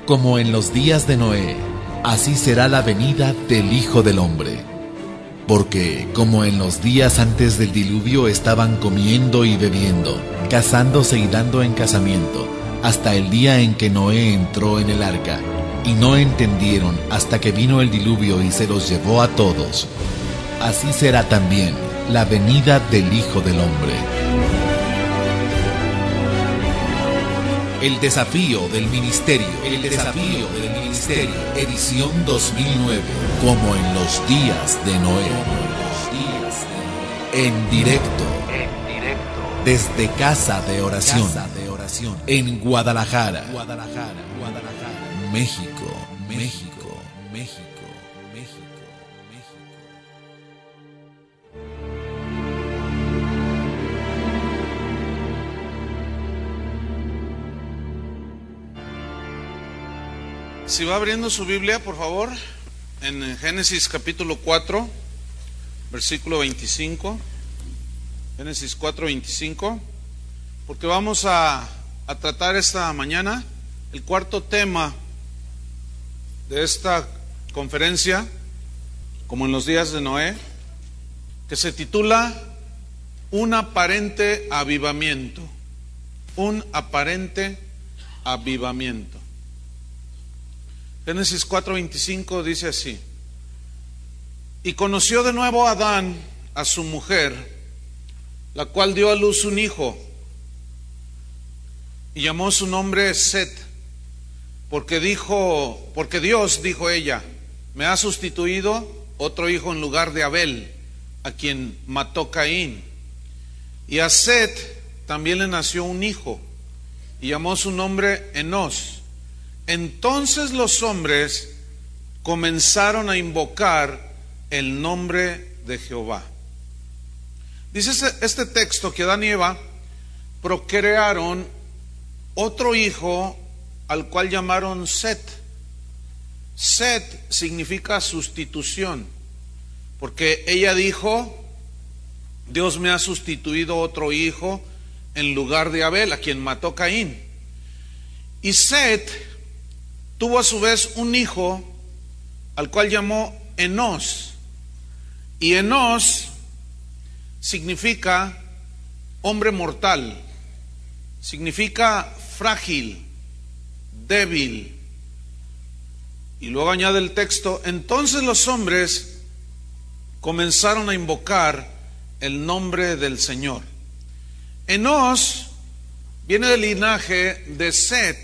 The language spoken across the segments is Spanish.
como en los días de Noé, así será la venida del Hijo del Hombre. Porque como en los días antes del diluvio estaban comiendo y bebiendo, casándose y dando en casamiento, hasta el día en que Noé entró en el arca, y no entendieron hasta que vino el diluvio y se los llevó a todos, así será también la venida del Hijo del Hombre. El desafío del ministerio, edición 2009, como en los días de Noé. En directo, desde Casa de Oración, en Guadalajara, México. Si va abriendo su Biblia, por favor, en Génesis capítulo 4, versículo 25. Génesis 4, 25. Porque vamos a tratar esta mañana el cuarto tema de esta conferencia, como en los días de Noé, que se titula Un aparente avivamiento. Un aparente avivamiento. Génesis 4:25 dice así: y conoció de nuevo Adán a su mujer, la cual dio a luz un hijo, y llamó su nombre Set, porque Dios, dijo ella, me ha sustituido otro hijo en lugar de Abel, a quien mató Caín. Y a Set también le nació un hijo, y llamó su nombre Enós. Entonces los hombres comenzaron a invocar el nombre de Jehová. Dice este texto que Adán y Eva procrearon otro hijo al cual llamaron Set. Set significa sustitución, porque ella dijo, Dios me ha sustituido otro hijo en lugar de Abel, a quien mató Caín. Y Set tuvo a su vez un hijo al cual llamó Enós. Y Enós significa hombre mortal, significa frágil, débil. Y luego añade el texto, entonces los hombres comenzaron a invocar el nombre del Señor. Enós viene del linaje de Set,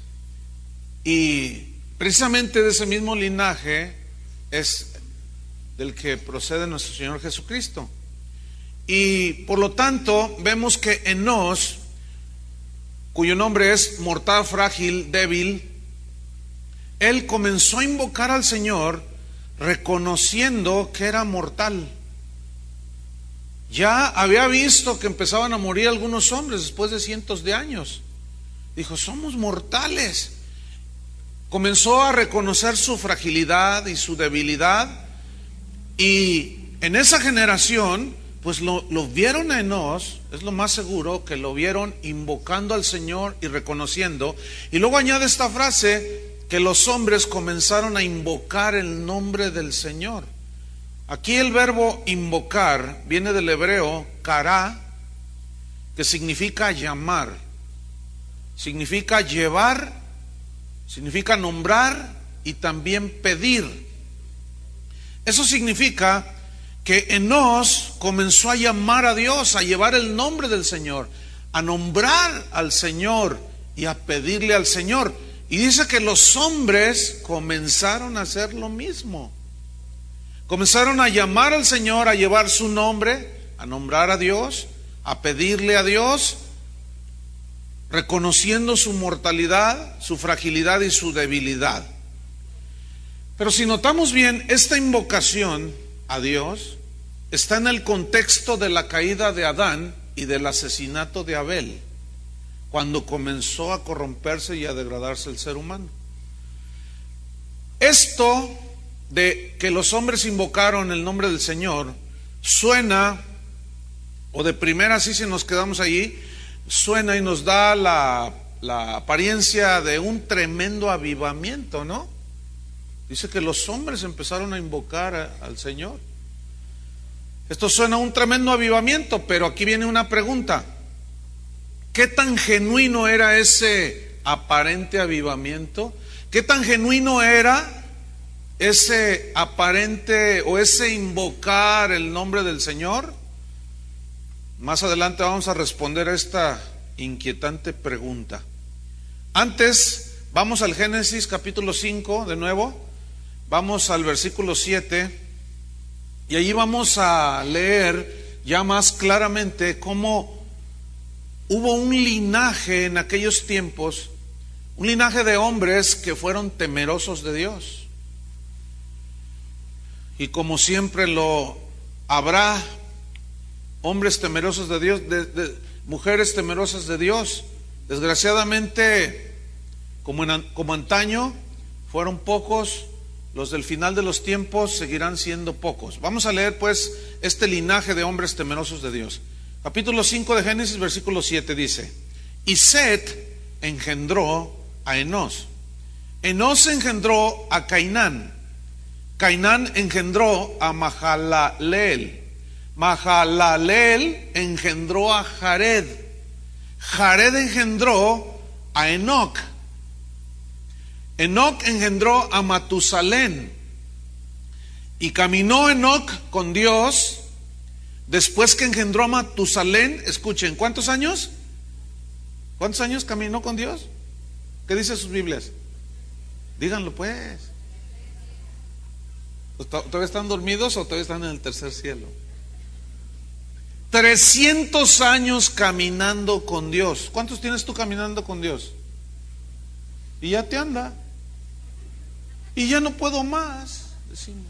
y precisamente de ese mismo linaje es del que procede nuestro Señor Jesucristo. Y por lo tanto vemos que Enós, cuyo nombre es mortal, frágil, débil, él comenzó a invocar al Señor reconociendo que era mortal. Ya había visto que empezaban a morir algunos hombres después de cientos de años. Dijo, somos mortales. Comenzó a reconocer su fragilidad y su debilidad, y en esa generación pues lo vieron a Enós, es lo más seguro que lo vieron invocando al Señor y reconociendo. Y luego añade esta frase, que los hombres comenzaron a invocar el nombre del Señor. Aquí el verbo invocar viene del hebreo kará, que significa llamar, significa llevar, significa nombrar y también pedir. Eso significa que Enós comenzó a llamar a Dios, a llevar el nombre del Señor, a nombrar al Señor y a pedirle al Señor. Y dice que los hombres comenzaron a hacer lo mismo. Comenzaron a llamar al Señor, a llevar su nombre, a nombrar a Dios, a pedirle a Dios, reconociendo su mortalidad, su fragilidad y su debilidad. Pero si notamos bien, esta invocación a Dios está en el contexto de la caída de Adán y del asesinato de Abel, cuando comenzó a corromperse y a degradarse el ser humano. Esto de que los hombres invocaron el nombre del Señor suena, o de primera, así si nos quedamos allí, suena y nos da la apariencia de un tremendo avivamiento, ¿no? Dice que los hombres empezaron a invocar al Señor. Esto suena a un tremendo avivamiento, pero aquí viene una pregunta. ¿Qué tan genuino era ese aparente avivamiento? ¿Qué tan genuino era ese aparente o ese invocar el nombre del Señor? Más adelante vamos a responder a esta inquietante pregunta. Antes, vamos al Génesis capítulo 5 de nuevo. Vamos al versículo 7 y allí vamos a leer ya más claramente cómo hubo un linaje en aquellos tiempos, un linaje de hombres que fueron temerosos de Dios. Y como siempre lo habrá, hombres temerosos de Dios, mujeres temerosas de Dios. Desgraciadamente, como antaño, fueron pocos. Los del final de los tiempos seguirán siendo pocos. Vamos a leer pues este linaje de hombres temerosos de Dios. Capítulo 5 de Génesis, versículo 7 dice: y Set engendró a Enós. Enós engendró a Cainán. Cainán engendró a Mahalaleel. Mahalaleel engendró a Jared. Jared engendró a Enoc. Enoc engendró a Matusalén. Y caminó Enoc con Dios después que engendró a Matusalén. Escuchen, ¿cuántos años? ¿Cuántos años caminó con Dios? ¿Qué dice sus Biblias? Díganlo pues. ¿Todavía están dormidos o todavía están en el tercer cielo? 300 años caminando con Dios. ¿Cuántos tienes tú caminando con Dios? Y ya te anda. Y ya no puedo más, decimos.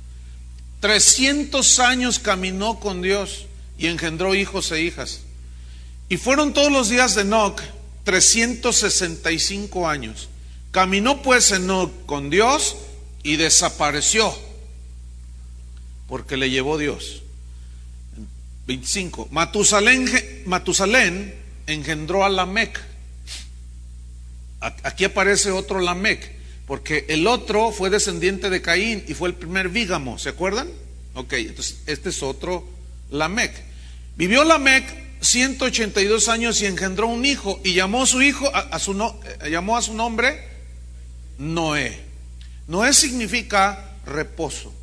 300 años caminó con Dios y engendró hijos e hijas. Y fueron todos los días de Enoc 365 años. Caminó pues Enoc con Dios y desapareció, porque le llevó Dios. 25. Matusalén engendró a Lamec. Aquí aparece otro Lamec, porque el otro fue descendiente de Caín y fue el primer bígamo, ¿se acuerdan? Ok, entonces este es otro Lamec. Vivió Lamec 182 años y engendró un hijo, y llamó a su hijo, llamó a su nombre Noé. Noé significa reposo,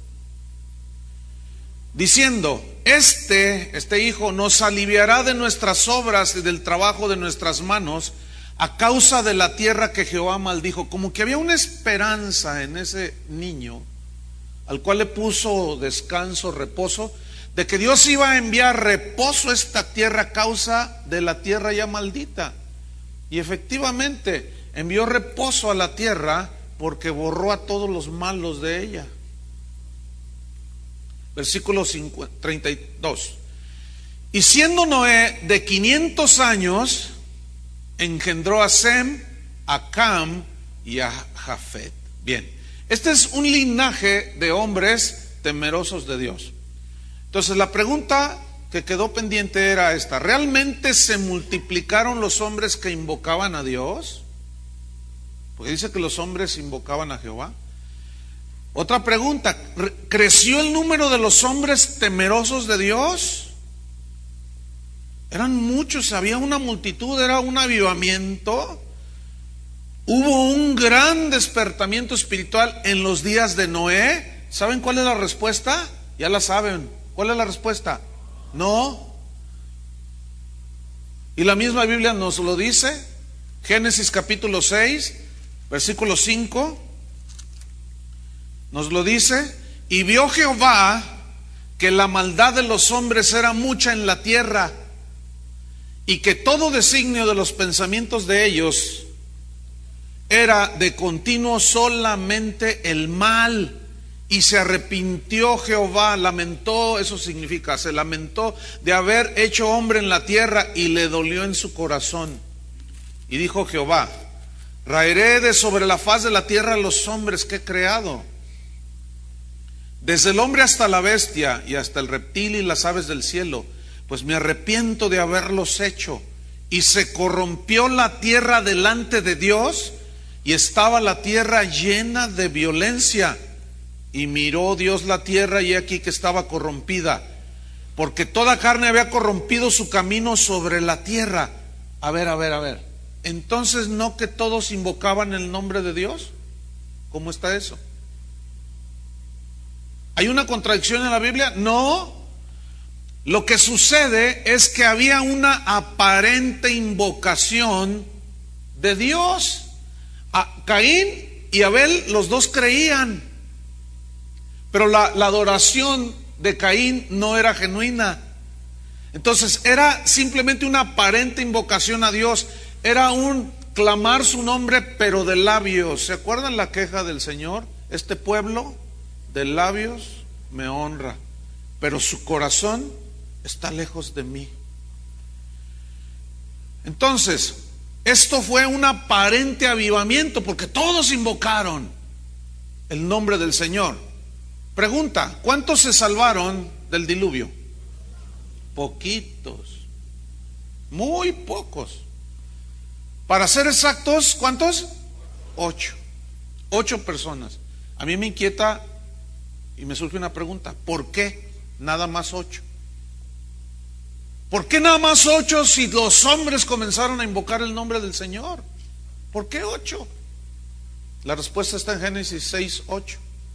diciendo: este hijo nos aliviará de nuestras obras y del trabajo de nuestras manos, a causa de la tierra que Jehová maldijo. Como que había una esperanza en ese niño, al cual le puso descanso, reposo, de que Dios iba a enviar reposo a esta tierra a causa de la tierra ya maldita. Y efectivamente envió reposo a la tierra porque borró a todos los malos de ella. Versículo 32. Y siendo Noé de 500 años, engendró a Sem, a Cam y a Jafet. Bien, este es un linaje de hombres temerosos de Dios. Entonces la pregunta que quedó pendiente era esta: ¿realmente se multiplicaron los hombres que invocaban a Dios? Porque dice que los hombres invocaban a Jehová. Otra pregunta: ¿creció el número de los hombres temerosos de Dios? Eran muchos, había una multitud, era un avivamiento. Hubo un gran despertamiento espiritual en los días de Noé. ¿Saben cuál es la respuesta? Ya la saben. ¿Cuál es la respuesta? No. Y la misma Biblia nos lo dice. Génesis capítulo 6, versículo 5. Nos lo dice: y vio Jehová que la maldad de los hombres era mucha en la tierra, y que todo designio de los pensamientos de ellos era de continuo solamente el mal. Y se arrepintió Jehová, lamentó, eso significa, se lamentó de haber hecho hombre en la tierra, y le dolió en su corazón. Y dijo Jehová: raeré de sobre la faz de la tierra a los hombres que he creado, desde el hombre hasta la bestia, y hasta el reptil y las aves del cielo, pues me arrepiento de haberlos hecho. y se corrompió la tierra delante de Dios, y estaba la tierra llena de violencia. Y miró Dios la tierra, y aquí que estaba corrompida, porque toda carne había corrompido su camino sobre la tierra. A ver. Entonces, ¿no que todos invocaban el nombre de Dios? ¿Cómo está eso? ¿Hay una contradicción en la Biblia? No. Lo que sucede es que había una aparente invocación de Dios. Caín y Abel, los dos creían, pero la adoración de Caín no era genuina. Entonces era simplemente una aparente invocación a Dios, era un clamar su nombre pero de labios. ¿Se acuerdan la queja del Señor? Este pueblo de labios me honra, pero su corazón está lejos de mí. Entonces, esto fue un aparente avivamiento porque todos invocaron el nombre del Señor. Pregunta, ¿cuántos se salvaron del diluvio? Poquitos, muy pocos. Para ser exactos, ¿cuántos? 8. 8 personas. A mí me inquieta y me surge una pregunta, ¿por qué nada más 8? ¿Por qué nada más 8 si los hombres comenzaron a invocar el nombre del Señor? ¿Por qué 8? La respuesta está en Génesis 6:8.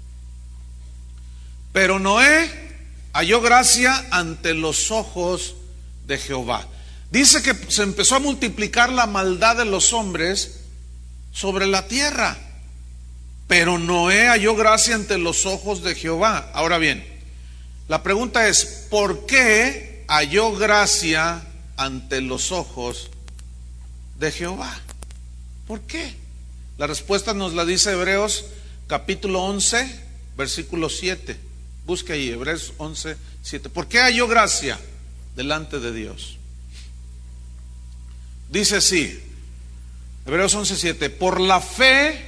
Pero Noé halló gracia ante los ojos de Jehová. Dice que se empezó a multiplicar la maldad de los hombres sobre la tierra, pero Noé halló gracia ante los ojos de Jehová. Ahora bien, la pregunta es, ¿por qué halló gracia ante los ojos de Jehová? ¿Por qué? La respuesta nos la dice Hebreos capítulo 11, versículo 7. Busque ahí, Hebreos 11, 7. ¿Por qué halló gracia delante de Dios? Dice así, Hebreos 11, 7. Por la fe,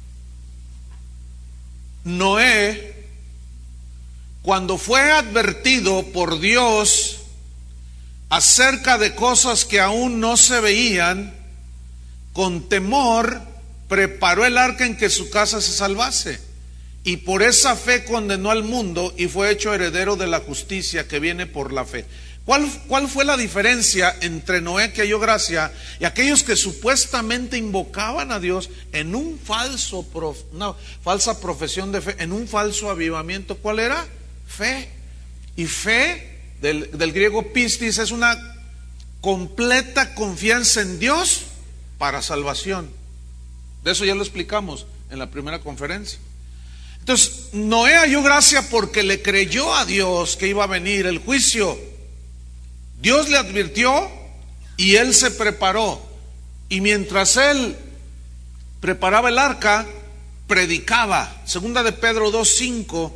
Noé, cuando fue advertido por Dios acerca de cosas que aún no se veían, con temor preparó el arca en que su casa se salvase. Y por esa fe condenó al mundo y fue hecho heredero de la justicia que viene por la fe. ¿Cuál fue la diferencia entre Noé, que halló gracia, y aquellos que supuestamente invocaban a Dios en una falsa profesión de fe, en un falso avivamiento? ¿Cuál era? Fe. Y fe, del griego pistis, es una completa confianza en Dios para salvación. De eso ya lo explicamos en la primera conferencia. Entonces, Noé halló gracia porque le creyó a Dios que iba a venir el juicio. Dios le advirtió y él se preparó. Y mientras él preparaba el arca, predicaba. Segunda de Pedro 2:5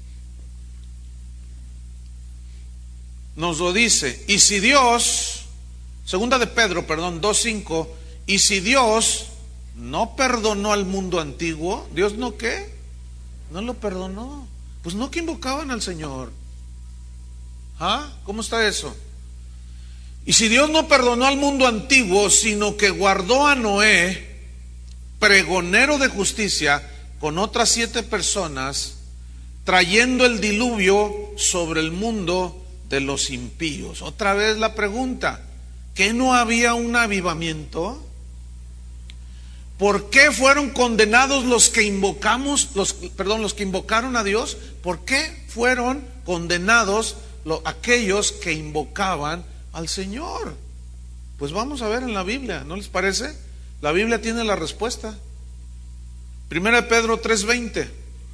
nos lo dice. Y si Dios, segunda de Pedro, 2:5, y si Dios no perdonó al mundo antiguo, ¿Dios no qué? No lo perdonó. Pues no que invocaban al Señor. ¿Cómo está eso? Y si Dios no perdonó al mundo antiguo, sino que guardó a Noé, pregonero de justicia, con otras 7 personas, trayendo el diluvio sobre el mundo de los impíos. Otra vez la pregunta, ¿que no había un avivamiento? ¿Por qué fueron condenados los que invocaron a Dios? ¿Por qué fueron condenados aquellos que invocaban al Señor? Pues vamos a ver en la Biblia, ¿no les parece? La Biblia tiene la respuesta. Primera de Pedro 3:20.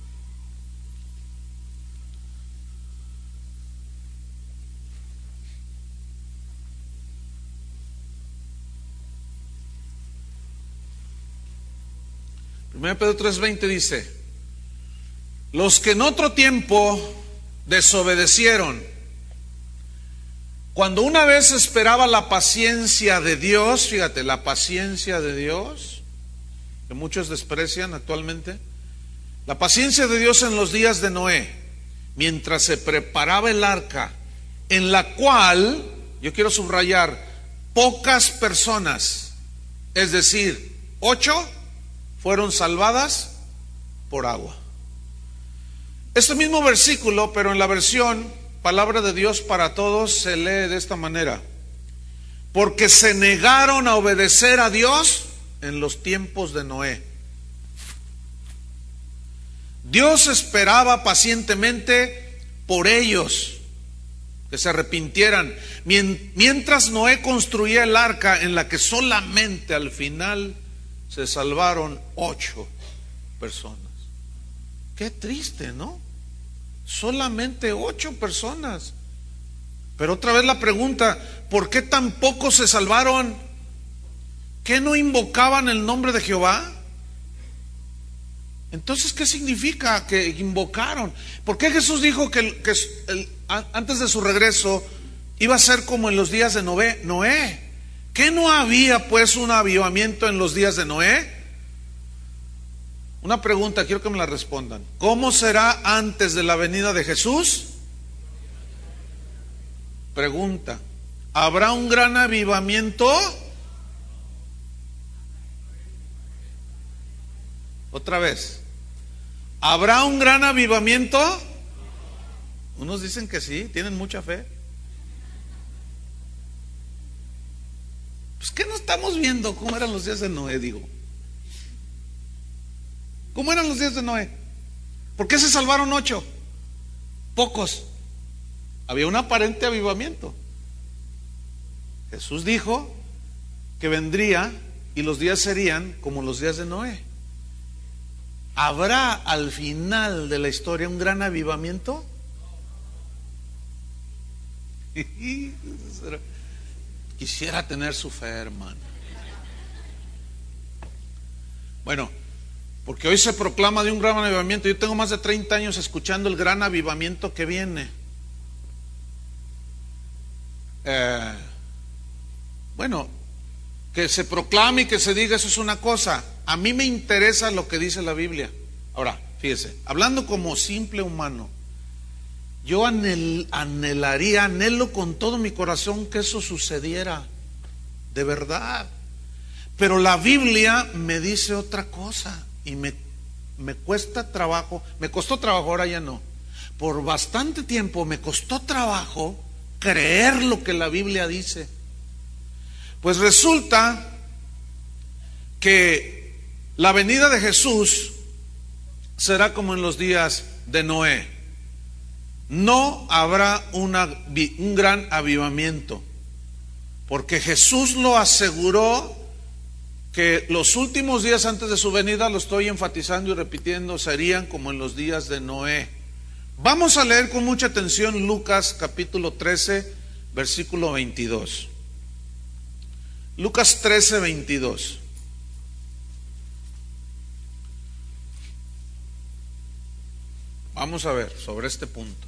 Primera de Pedro 3:20 dice: los que en otro tiempo desobedecieron, cuando una vez esperaba la paciencia de Dios, fíjate, la paciencia de Dios, que muchos desprecian actualmente, la paciencia de Dios en los días de Noé, mientras se preparaba el arca, en la cual, yo quiero subrayar, pocas personas, es decir, 8 fueron salvadas por agua. Este mismo versículo, pero en la versión Palabra de Dios para Todos, se lee de esta manera: porque se negaron a obedecer a Dios en los tiempos de Noé. Dios esperaba pacientemente por ellos, que se arrepintieran, mientras Noé construía el arca, en la que solamente al final se salvaron 8 personas. Qué triste, ¿no? Solamente 8 personas. Pero otra vez la pregunta: ¿por qué tan pocos se salvaron? ¿Qué no invocaban el nombre de Jehová? Entonces, ¿qué significa que invocaron? ¿Por qué Jesús dijo que antes de su regreso iba a ser como en los días de Noé? ¿Qué no había pues un avivamiento en los días de Noé? Una pregunta, quiero que me la respondan. ¿Cómo será antes de la venida de Jesús? Pregunta, ¿habrá un gran avivamiento? Otra vez, ¿habrá un gran avivamiento? Unos dicen que sí, tienen mucha fe. Pues ¿qué no estamos viendo? ¿Cómo eran los días de Noé? ¿Cómo eran los días de Noé? ¿Por qué se salvaron 8? Pocos. Había un aparente avivamiento. Jesús dijo que vendría y los días serían como los días de Noé. ¿Habrá al final de la historia un gran avivamiento? Quisiera tener su fe, hermano. Bueno, porque hoy se proclama de un gran avivamiento. Yo tengo más de 30 años escuchando el gran avivamiento que viene. Bueno, que se proclame y que se diga, eso es una cosa. A mí me interesa lo que dice la Biblia. Ahora, fíjese, hablando como simple humano, yo anhelo con todo mi corazón que eso sucediera, de verdad. Pero la Biblia me dice otra cosa y me cuesta trabajo, me costó trabajo, ahora ya no. Por bastante tiempo me costó trabajo creer lo que la Biblia dice. Pues resulta que la venida de Jesús será como en los días de Noé. No habrá un gran avivamiento, porque Jesús lo aseguró, que los últimos días antes de su venida, lo estoy enfatizando y repitiendo, serían como en los días de Noé. Vamos a leer con mucha atención Lucas capítulo 13, versículo 22. Lucas 13, 22. Vamos a ver sobre este punto.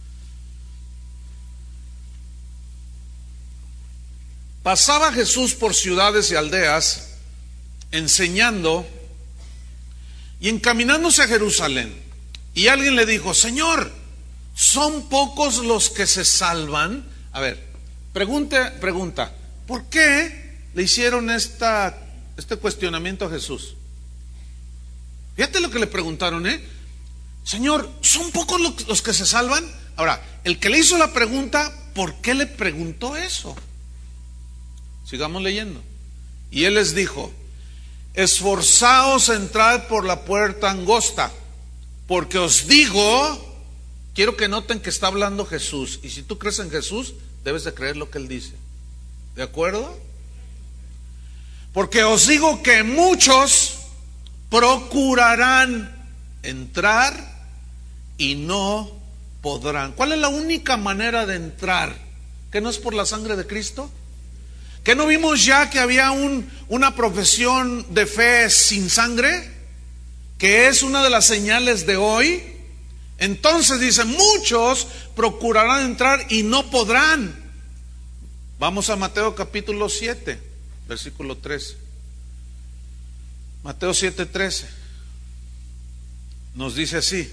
Pasaba Jesús por ciudades y aldeas, enseñando y encaminándose a Jerusalén. Y alguien le dijo: Señor, ¿son pocos los que se salvan? A ver, pregunta, ¿por qué le hicieron este cuestionamiento a Jesús? Fíjate lo que le preguntaron, Señor, ¿son pocos los que se salvan? Ahora, el que le hizo la pregunta, ¿por qué le preguntó eso? Sigamos leyendo. Y él les dijo: esforzaos a entrar por la puerta angosta, porque os digo, quiero que noten que está hablando Jesús, y si tú crees en Jesús, debes de creer lo que él dice. ¿De acuerdo? Porque os digo que muchos procurarán entrar y no podrán. ¿Cuál es la única manera de entrar? ¿Que no es por la sangre de Cristo? ¿Que no vimos ya que había una profesión de fe sin sangre? Que es una de las señales de hoy. Entonces dice: muchos procurarán entrar y no podrán. Vamos a Mateo capítulo 7, versículo 13. Mateo 7, 13. Nos dice así: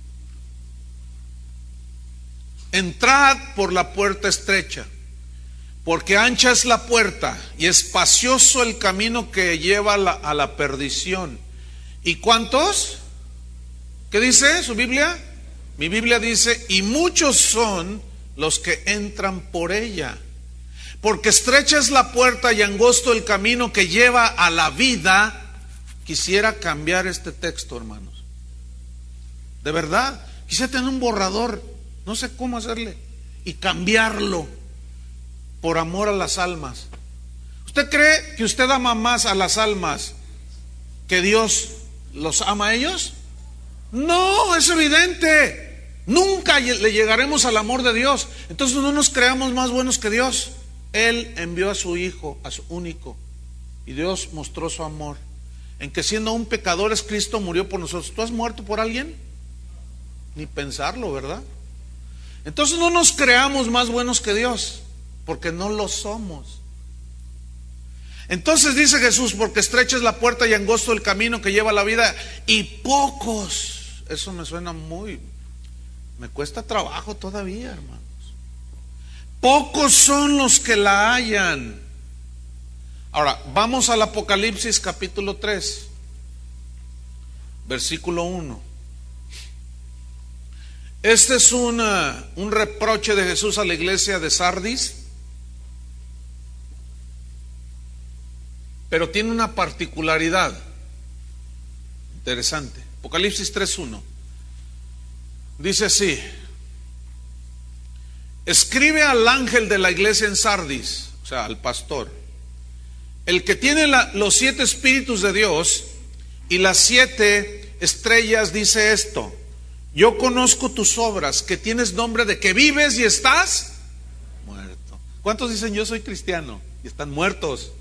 entrad por la puerta estrecha, Porque ancha es la puerta y espacioso el camino que lleva a la perdición. ¿Y cuántos? ¿Qué dice su Biblia? Mi Biblia dice, y muchos son los que entran por ella. Porque estrecha es la puerta y angosto el camino que lleva a la vida. Quisiera cambiar este texto, hermanos. De verdad, quisiera tener un borrador, no sé cómo hacerle, y cambiarlo por amor a las almas. ¿Usted cree que usted ama más a las almas que Dios los ama a ellos? No, es evidente. Nunca le llegaremos al amor de Dios. Entonces no nos creamos más buenos que Dios. Él envió a su Hijo, a su único, y Dios mostró su amor en que siendo aún pecadores Cristo murió por nosotros. ¿Tú has muerto por alguien? Ni pensarlo, ¿verdad? Entonces no nos creamos más buenos que Dios, porque no lo somos. Entonces dice Jesús, porque estrecha es la puerta y angosto el camino que lleva a la vida, y pocos, eso me suena me cuesta trabajo todavía, hermanos. Pocos son los que la hallan. Ahora, vamos al Apocalipsis capítulo 3, versículo 1. Este es un reproche de Jesús a la iglesia de Sardis, pero tiene una particularidad interesante. Apocalipsis 3:1 dice así: escribe al ángel de la iglesia en Sardis, o sea, al pastor, el que tiene los 7 espíritus de Dios y las 7 estrellas, dice esto: yo conozco tus obras, que tienes nombre de que vives y estás muerto. ¿Cuántos dicen yo soy cristiano y están muertos?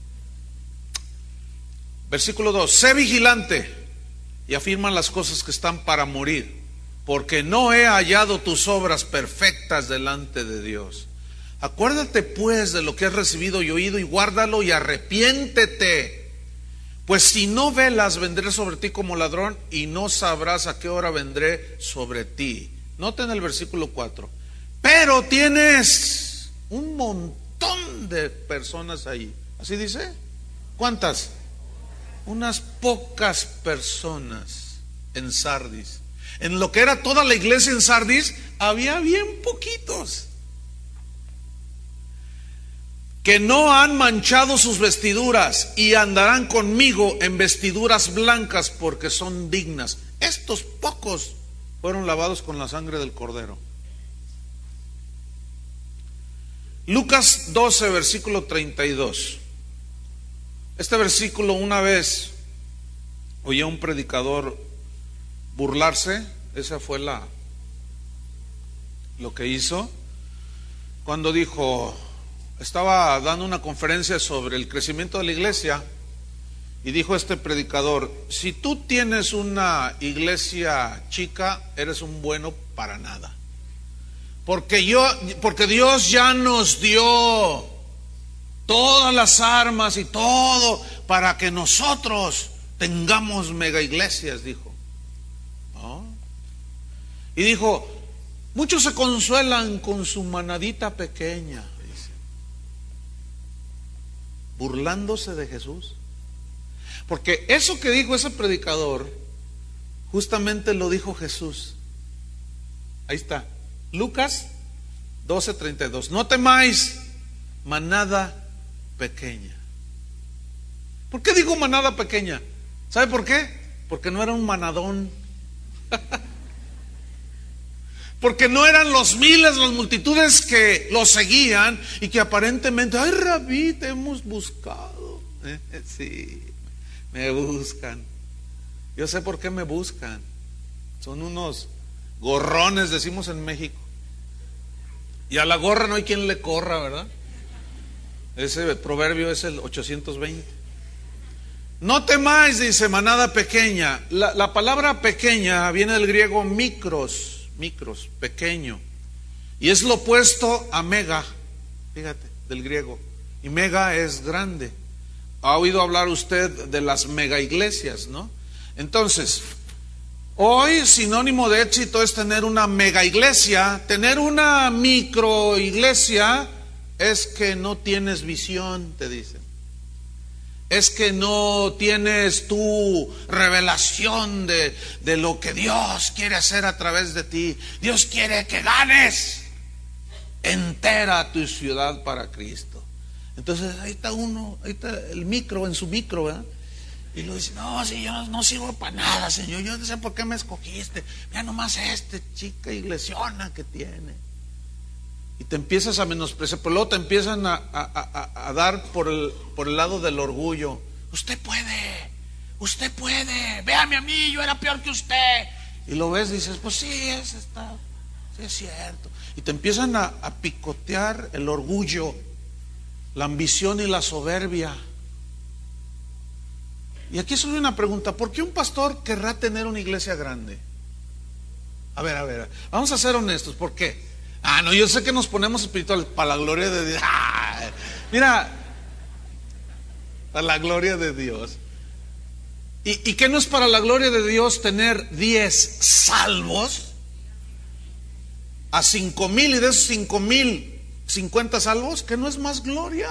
Versículo 2: sé vigilante y afirma las cosas que están para morir, porque no he hallado tus obras perfectas delante de Dios. Acuérdate pues de lo que has recibido y oído, y guárdalo y arrepiéntete. Pues si no velas, vendré sobre ti como ladrón, y no sabrás a qué hora vendré sobre ti. Noten el versículo 4. Pero tienes un montón de personas ahí. ¿Así dice? ¿Cuántas? Unas pocas personas en Sardis. En lo que era toda la iglesia en Sardis, había bien poquitos que no han manchado sus vestiduras y andarán conmigo en vestiduras blancas, porque son dignas. Estos pocos fueron lavados con la sangre del Cordero. Lucas 12, versículo 32. Este versículo, una vez oí a un predicador burlarse. Esa fue lo que hizo cuando dijo, estaba dando una conferencia sobre el crecimiento de la iglesia, y dijo este predicador: si tú tienes una iglesia chica, eres un bueno para nada, porque Dios ya nos dio todas las armas y todo para que nosotros tengamos mega iglesias, dijo. ¿No? Y dijo: muchos se consuelan con su manadita pequeña, dice, burlándose de Jesús. Porque eso que dijo ese predicador, justamente lo dijo Jesús. Ahí está, Lucas 12:32. No temáis, manada pequeña. ¿Por qué digo manada pequeña? ¿Sabe por qué? Porque no era un manadón. Porque no eran los miles, las multitudes que lo seguían y que aparentemente, ay, Rabí, te hemos buscado. Sí, me buscan. Yo sé por qué me buscan. Son unos gorrones, decimos en México. Y a la gorra no hay quien le corra, ¿verdad? Ese proverbio es el 820. No temáis, dice, manada pequeña. La palabra pequeña viene del griego micros, pequeño, y es lo opuesto a mega, fíjate, del griego. Y mega es grande. Ha oído hablar usted de las mega iglesias, ¿no? Entonces, hoy sinónimo de éxito es tener una mega iglesia. Tener una micro iglesia es que no tienes visión, te dicen. Es que no tienes tu revelación de lo que Dios quiere hacer a través de ti. Dios quiere que ganes entera tu ciudad para Cristo. Entonces ahí está el micro, en su micro, ¿verdad? Y lo dice, no, si yo no sirvo para nada, Señor, yo no sé por qué me escogiste. Mira nomás chica iglesiona que tiene. Y te empiezas a menospreciar, pero luego te empiezan a dar por el lado del orgullo. Usted puede, véame a mí, yo era peor que usted. Y lo ves y dices, pues sí, sí es cierto. Y te empiezan a picotear el orgullo, la ambición y la soberbia. Y aquí surge una pregunta: ¿por qué un pastor querrá tener una iglesia grande? A ver, vamos a ser honestos, ¿por qué? No, yo sé que nos ponemos espirituales para la gloria de Dios. Mira, para la gloria de Dios. ¿Y qué no es para la gloria de Dios tener 10 salvos a 5,000 y de esos 5,000, 50 salvos? ¿Qué no es más gloria?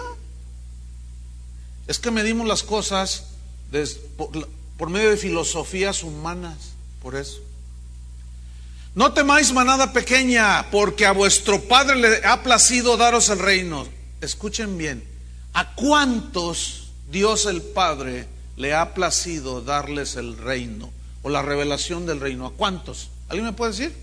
Es que medimos las cosas por medio de filosofías humanas, por eso. No temáis, manada pequeña, porque a vuestro Padre le ha placido daros el reino. Escuchen bien, ¿a cuántos Dios el Padre le ha placido darles el reino o la revelación del reino? ¿A cuántos? ¿Alguien me puede decir?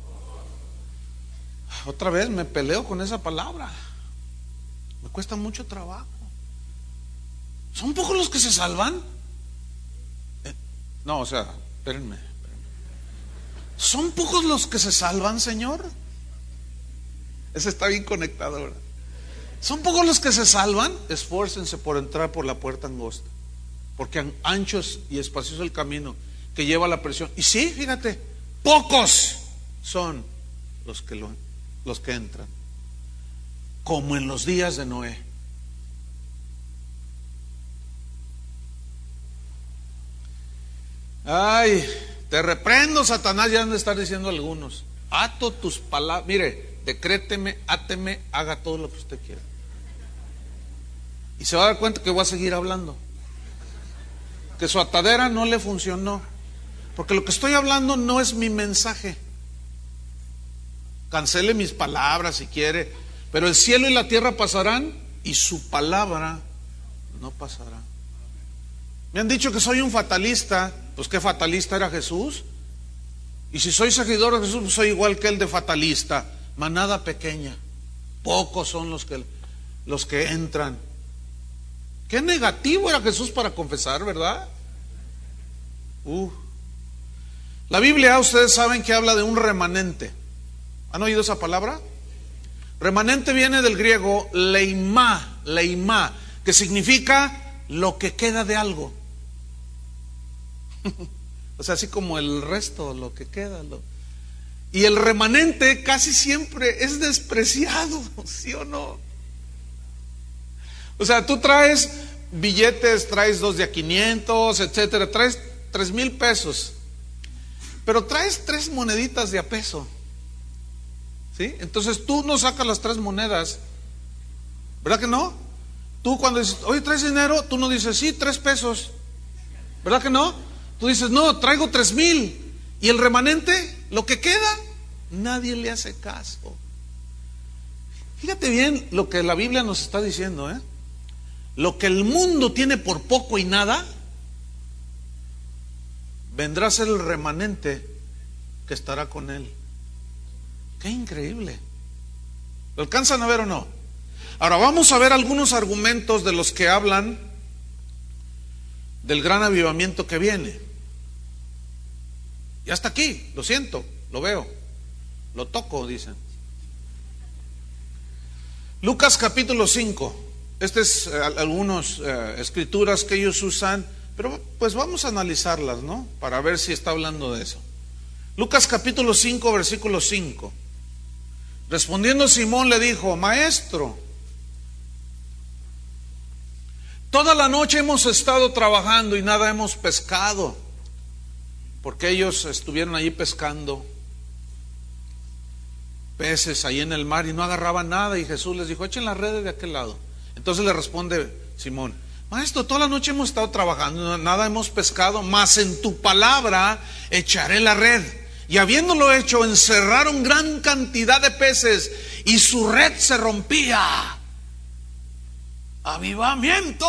Otra vez me peleo con esa palabra, me cuesta mucho trabajo. ¿Son pocos los que se salvan? No, o sea, espérenme. ¿Son pocos los que se salvan, Señor? Ese está bien conectado, ¿verdad? ¿Son pocos los que se salvan? Esfuércense por entrar por la puerta angosta, porque anchos y espacioso el camino que lleva a la perdición. Y sí, fíjate, pocos son los que entran, como en los días de Noé. Ay, te reprendo, Satanás, ya han de estar diciendo algunos. Ato tus palabras, mire, decréteme, áteme, haga todo lo que usted quiera. Y se va a dar cuenta que voy a seguir hablando, que su atadera no le funcionó, porque lo que estoy hablando no es mi mensaje. Cancele mis palabras si quiere, pero el cielo y la tierra pasarán y su palabra no pasará. Me han dicho que soy un fatalista. Pues qué fatalista era Jesús. Y si soy seguidor de Jesús, pues soy igual que él de fatalista. Manada pequeña, pocos son los que entran. Qué negativo era Jesús para confesar, ¿verdad? La Biblia, ustedes saben que habla de un remanente. ¿Han oído esa palabra? Remanente viene del griego leimá, que significa lo que queda de algo. O sea, así como el resto, lo que queda. Y el remanente casi siempre es despreciado, ¿sí o no? O sea, tú traes billetes, traes 2 de a 500, etcétera, traes 3,000 pesos, pero traes 3 moneditas de a peso, ¿sí? Entonces tú no sacas las 3 monedas, ¿verdad que no? Tú cuando dices, oye, ¿traes dinero? Tú no dices, sí, 3 pesos, ¿verdad que no? Tú dices, no, traigo 3,000. Y el remanente, lo que queda, nadie le hace caso. Fíjate bien lo que la Biblia nos está diciendo, ¿eh? Lo que el mundo tiene por poco y nada, vendrá a ser el remanente que estará con él. Qué increíble. ¿Lo alcanzan a ver o no? Ahora vamos a ver algunos argumentos de los que hablan del gran avivamiento que viene. Ya está aquí, lo siento, lo veo, lo toco, dicen. Lucas capítulo 5. Estas es algunas escrituras que ellos usan, pero pues vamos a analizarlas, ¿no? Para ver si está hablando de eso. Lucas capítulo 5, versículo 5. Respondiendo Simón le dijo, Maestro, toda la noche hemos estado trabajando y nada hemos pescado. Porque ellos estuvieron allí pescando. peces ahí en el mar y no agarraban nada, y Jesús les dijo: echen las redes de aquel lado. Entonces le responde Simón: Maestro, toda la noche hemos estado trabajando, nada hemos pescado, mas en tu palabra echaré la red. Y habiéndolo hecho, encerraron gran cantidad de peces y su red se rompía. ¡Avivamiento!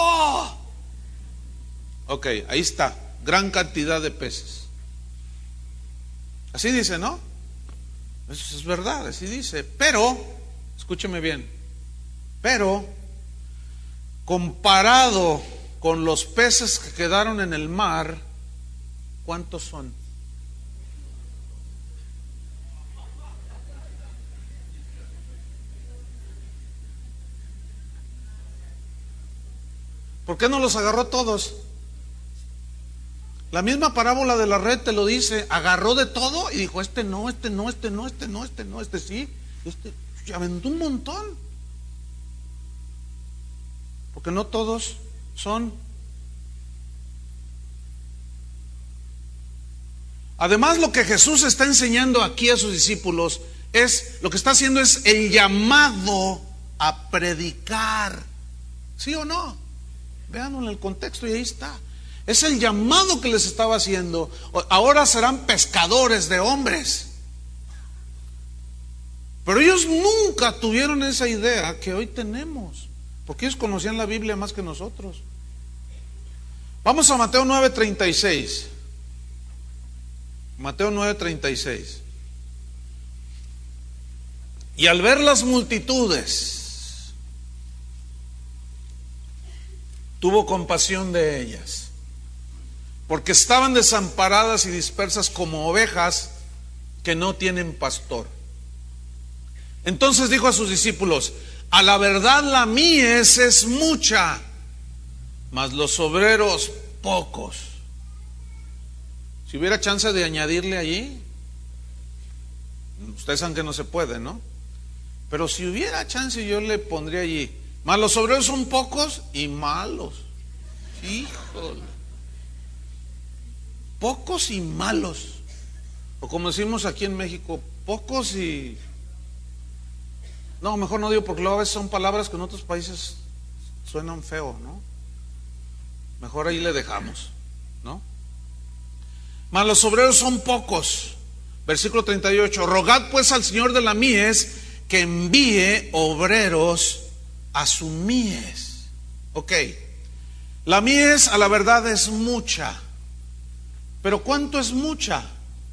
Ok, ahí está, gran cantidad de peces. Así dice, ¿no? Eso es verdad, así dice. Pero, escúcheme bien, pero comparado con los peces que quedaron en el mar, ¿cuántos son? ¿Por qué no los agarró todos? La misma parábola de la red te lo dice. Agarró de todo y dijo: este no, este no, este no, este no, este no, este sí, este. Y aventó un montón. Porque no todos son. Además, lo que Jesús está enseñando aquí a sus discípulos lo que está haciendo es el llamado a predicar. ¿Sí o no? Vean en el contexto y ahí está. Es el llamado que les estaba haciendo. Ahora serán pescadores de hombres. Pero ellos nunca tuvieron esa idea que hoy tenemos, porque ellos conocían la Biblia más que nosotros. Vamos a Mateo 9:36. Mateo 9:36. Y al ver las multitudes, tuvo compasión de ellas, porque estaban desamparadas y dispersas como ovejas que no tienen pastor. Entonces dijo a sus discípulos: a la verdad la mies es mucha, mas los obreros pocos. Si hubiera chance de añadirle allí, ustedes saben que no se puede, ¿no? Pero si hubiera chance, yo le pondría allí: mas los obreros son pocos y malos. Híjole. Pocos y malos. O como decimos aquí en México, pocos y... No, mejor no digo, porque luego a veces son palabras que en otros países suenan feo, ¿no? Mejor ahí le dejamos, ¿no? Mas los obreros son pocos. Versículo 38. Rogad pues al Señor de la mies que envíe obreros a su mies. Ok, la mies a la verdad es mucha, pero ¿cuánto es mucha?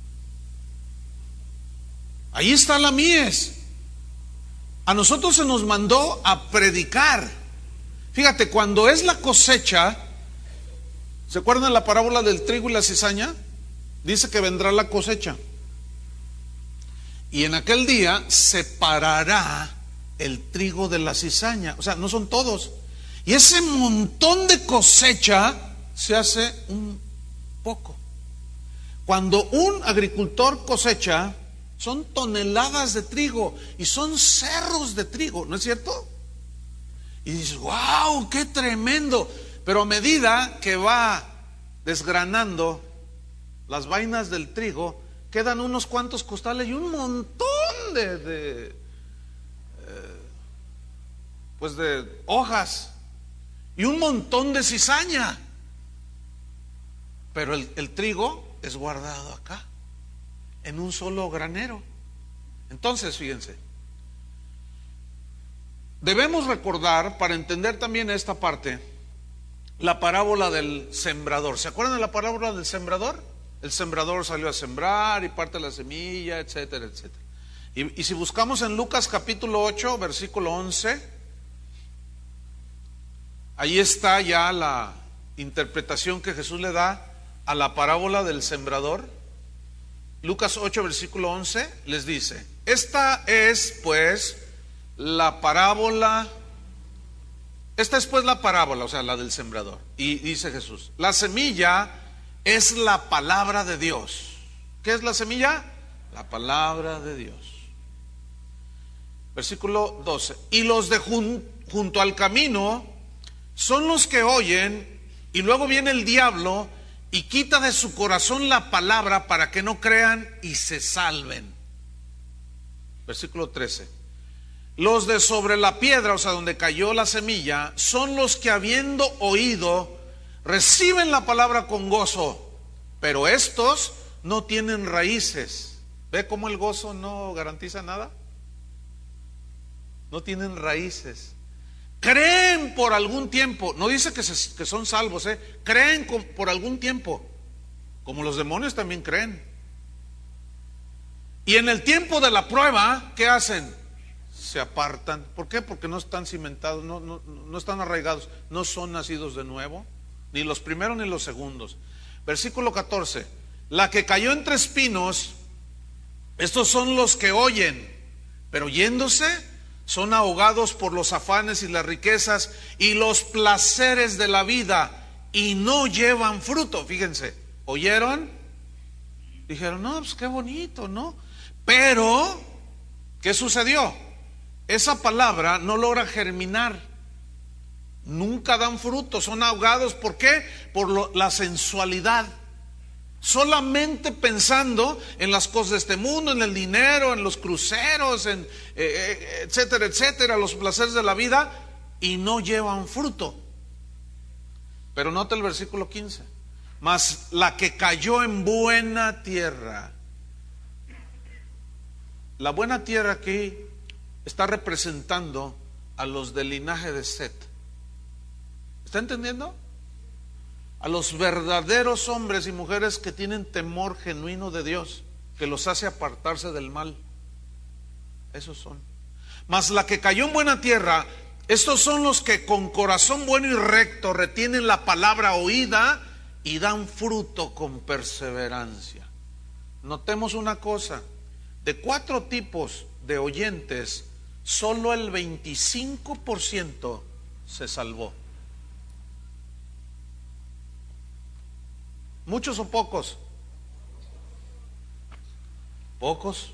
Ahí está la mies. A nosotros se nos mandó a predicar. Fíjate, cuando es la cosecha, ¿se acuerdan la parábola del trigo y la cizaña? Dice que vendrá la cosecha, y en aquel día separará el trigo de la cizaña. O sea, no son todos. Y ese montón de cosecha se hace un poco. Cuando un agricultor cosecha, son toneladas de trigo y son cerros de trigo, ¿no es cierto? Y dices: wow, qué tremendo. Pero a medida que va desgranando las vainas del trigo, quedan unos cuantos costales y un montón de hojas y un montón de cizaña. Pero el trigo es guardado acá, en un solo granero. Entonces, fíjense, debemos recordar, para entender también esta parte, la parábola del sembrador. ¿Se acuerdan de la parábola del sembrador? El sembrador salió a sembrar y parte la semilla, etcétera, etcétera. Y si buscamos en Lucas capítulo 8, versículo 11, ahí está ya la interpretación que Jesús le da a la parábola del sembrador. Lucas 8, versículo 11, les dice: esta es pues la parábola, o sea, la del sembrador. Y dice Jesús: la semilla es la palabra de Dios. ¿Qué es la semilla? La palabra de Dios. Versículo 12. Y los de junto al camino son los que oyen, y luego viene el diablo y quita de su corazón la palabra para que no crean y se salven. Versículo 13. Los de sobre la piedra, o sea, donde cayó la semilla, son los que habiendo oído, reciben la palabra con gozo, pero estos no tienen raíces. ¿Ve cómo el gozo no garantiza nada? No tienen raíces. Creen por algún tiempo. No dice que son salvos, creen por algún tiempo. Como los demonios también creen. Y en el tiempo de la prueba, ¿qué hacen? Se apartan. ¿Por qué? Porque no están cimentados, no están arraigados, no son nacidos de nuevo, ni los primeros ni los segundos. Versículo 14. La que cayó entre espinos, estos son los que oyen, pero yéndose, son ahogados por los afanes y las riquezas y los placeres de la vida, y no llevan fruto. Fíjense, ¿oyeron? Dijeron, no, pues qué bonito, ¿no? Pero, ¿qué sucedió? Esa palabra no logra germinar. Nunca dan fruto, son ahogados. ¿Por qué? Por la sensualidad. Solamente pensando en las cosas de este mundo, en el dinero, en los cruceros, etcétera, etcétera, los placeres de la vida, y no llevan fruto. Pero nota el versículo 15. Mas la que cayó en buena tierra. La buena tierra aquí está representando a los del linaje de Set. ¿Está entendiendo? A los verdaderos hombres y mujeres que tienen temor genuino de Dios, que los hace apartarse del mal. Esos son. Mas la que cayó en buena tierra, estos son los que con corazón bueno y recto retienen la palabra oída y dan fruto con perseverancia. Notemos una cosa, de 4 tipos de oyentes, solo el 25% se salvó. ¿Muchos o pocos? Pocos.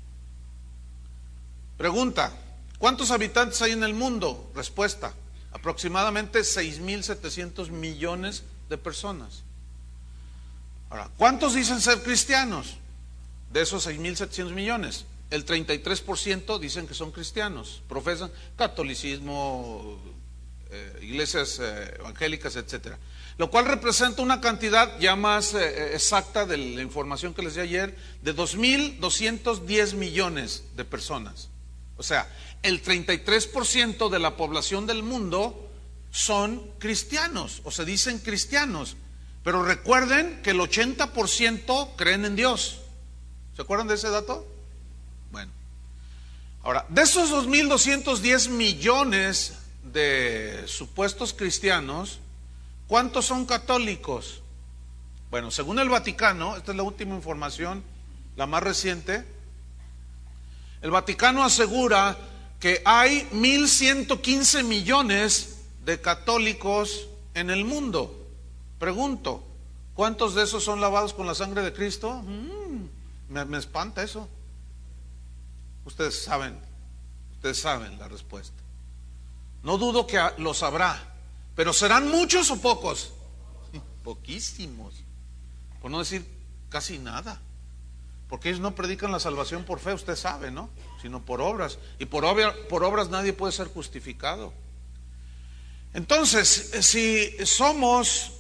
Pregunta, ¿cuántos habitantes hay en el mundo? Respuesta, aproximadamente 6.700 millones de personas. Ahora, ¿cuántos dicen ser cristianos? De esos 6.700 millones, el 33% dicen que son cristianos, profesan catolicismo, iglesias evangélicas, etcétera. Lo cual representa una cantidad ya más exacta de la información que les di ayer, de 2.210 millones de personas. O sea, el 33% de la población del mundo son cristianos, o se dicen cristianos. Pero recuerden que el 80% creen en Dios. ¿Se acuerdan de ese dato? Bueno, ahora, de esos 2.210 millones de supuestos cristianos, ¿cuántos son católicos? Bueno, según el Vaticano, esta es la última información, la más reciente, el Vaticano asegura que hay 1.115 millones de católicos en el mundo. Pregunto, ¿cuántos de esos son lavados con la sangre de Cristo? Me espanta eso. Ustedes saben la respuesta. No dudo que lo sabrá. Pero ¿serán muchos o pocos? Poquísimos. Por no decir casi nada. Porque ellos no predican la salvación por fe, usted sabe, ¿no? Sino por obras. Y por obras nadie puede ser justificado. Entonces, somos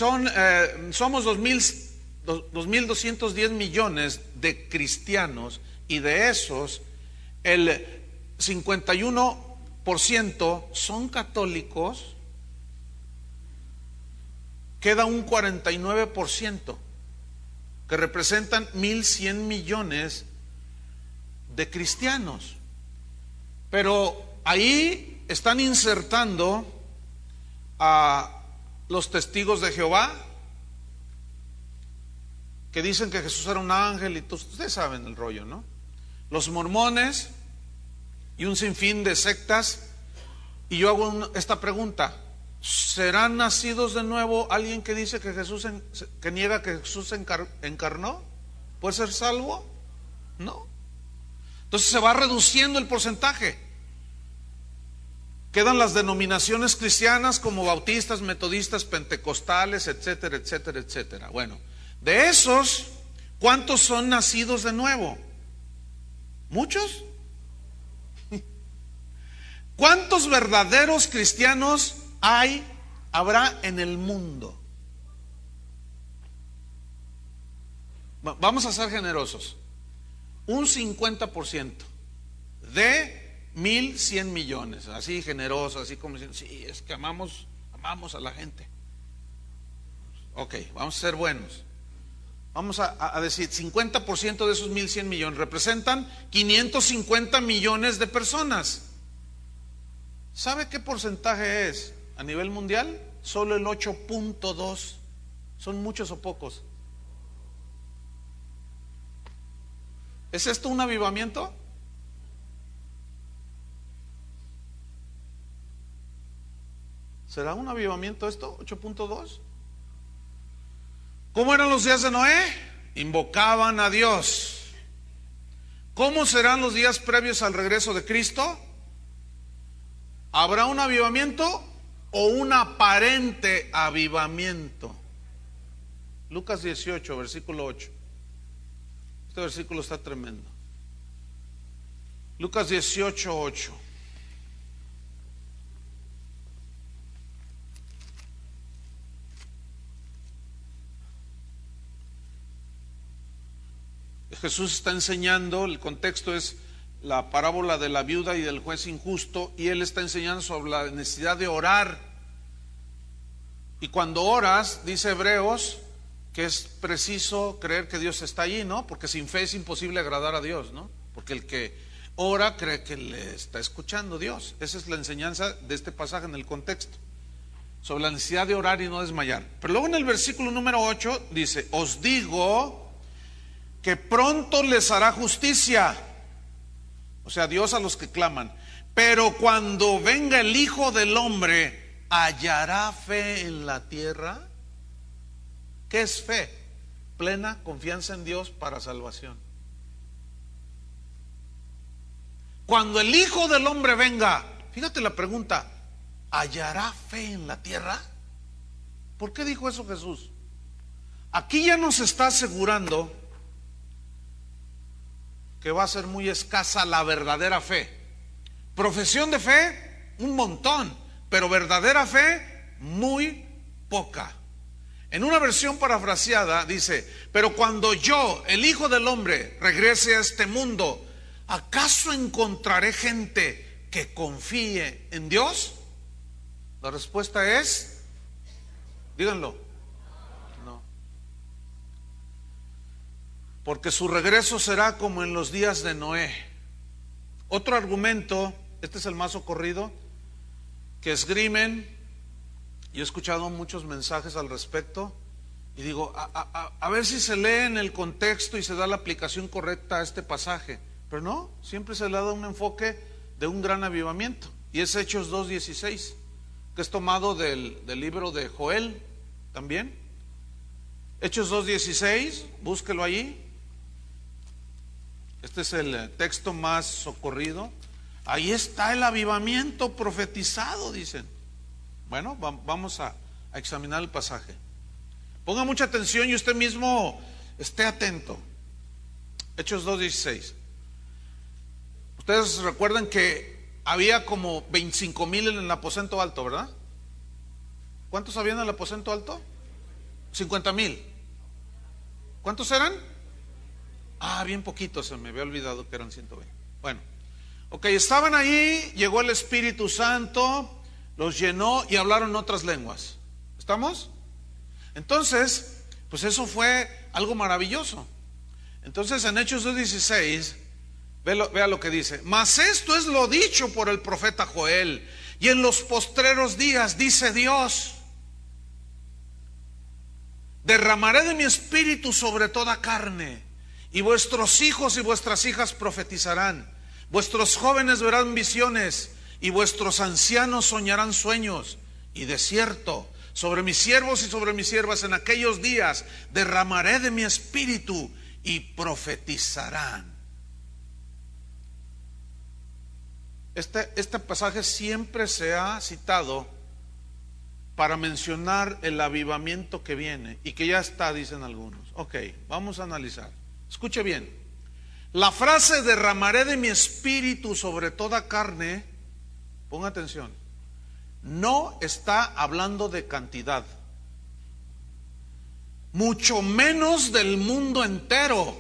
2.210 millones de cristianos, y de esos el 51% son católicos, queda un 49% que representan 1.100 millones de cristianos. Pero ahí están insertando a los testigos de Jehová, que dicen que Jesús era un ángel, y ustedes saben el rollo, ¿no? Los mormones y un sinfín de sectas. Y yo hago esta pregunta: ¿serán nacidos de nuevo alguien que dice que que niega que Jesús encarnó? ¿Puede ser salvo? No. Entonces se va reduciendo el porcentaje. Quedan las denominaciones cristianas como bautistas, metodistas, pentecostales, etcétera, etcétera, etcétera. Bueno, de esos, ¿cuántos son nacidos de nuevo? ¿Muchos? ¿Cuántos verdaderos cristianos habrá en el mundo? Vamos a ser generosos. Un 50% de 1,100 millones. Así generosos, así como diciendo, sí, es que amamos a la gente. Ok, vamos a ser buenos. Vamos a decir, 50% de esos 1,100 millones representan 550 millones de personas. ¿Sabe qué porcentaje es a nivel mundial? Solo el 8.2. ¿Son muchos o pocos? ¿Es esto un avivamiento? ¿Será un avivamiento esto? 8.2. ¿Cómo eran los días de Noé? Invocaban a Dios. ¿Cómo serán los días previos al regreso de Cristo? ¿Habrá un avivamiento o un aparente avivamiento? Lucas 18, versículo 8. Este versículo está tremendo. Lucas 18, 8. Jesús está enseñando, el contexto es la parábola de la viuda y del juez injusto, y él está enseñando sobre la necesidad de orar. Y cuando oras, dice Hebreos, que es preciso creer que Dios está allí, ¿no? Porque sin fe es imposible agradar a Dios, ¿no? Porque el que ora cree que le está escuchando Dios. Esa es la enseñanza de este pasaje en el contexto, sobre la necesidad de orar y no desmayar. Pero luego en el versículo número 8 dice, os digo que pronto les hará justicia, o sea, Dios a los que claman, pero cuando venga el Hijo del Hombre, ¿hallará fe en la tierra? ¿Qué es fe? Plena confianza en Dios para salvación. Cuando el Hijo del Hombre venga, fíjate la pregunta, ¿hallará fe en la tierra? ¿Por qué dijo eso Jesús? Aquí ya nos está asegurando que va a ser muy escasa la verdadera fe. Profesión de fe, un montón, pero verdadera fe, muy poca. En una versión parafraseada dice, pero cuando yo, el Hijo del Hombre, regrese a este mundo, ¿acaso encontraré gente que confíe en Dios? La respuesta es, díganlo, porque su regreso será como en los días de Noé. Otro argumento, este es el más socorrido, que esgrimen, y he escuchado muchos mensajes al respecto, y digo, a ver si se lee en el contexto y se da la aplicación correcta a este pasaje. Pero no, siempre se le da un enfoque de un gran avivamiento, y es Hechos 2:16, que es tomado del libro de Joel también. Hechos 2:16, búsquelo allí. Este es el texto más socorrido. Ahí está el avivamiento profetizado, dicen. Bueno, vamos a examinar el pasaje. Ponga mucha atención y usted mismo esté atento. Hechos 2:16. Ustedes recuerdan que había como 25,000 en el aposento alto, ¿verdad? ¿Cuántos había en el aposento alto? 50,000. ¿Cuántos eran? Bien poquitos, se me había olvidado que eran 120. Bueno, ok, estaban ahí, llegó el Espíritu Santo, los llenó y hablaron otras lenguas. ¿Estamos? Entonces, pues eso fue algo maravilloso. Entonces en Hechos 2:16, vea lo que dice. Mas esto es lo dicho por el profeta Joel, y en los postreros días, dice Dios, derramaré de mi espíritu sobre toda carne, y vuestros hijos y vuestras hijas profetizarán, vuestros jóvenes verán visiones, y vuestros ancianos soñarán sueños. Y de cierto, sobre mis siervos y sobre mis siervas en aquellos días derramaré de mi espíritu, y profetizarán. Este pasaje siempre se ha citado para mencionar el avivamiento que viene y que ya está, dicen algunos. Ok, vamos a analizar. Escuche bien. La frase derramaré de mi espíritu sobre toda carne ponga atención, no está hablando de cantidad, mucho menos del mundo entero.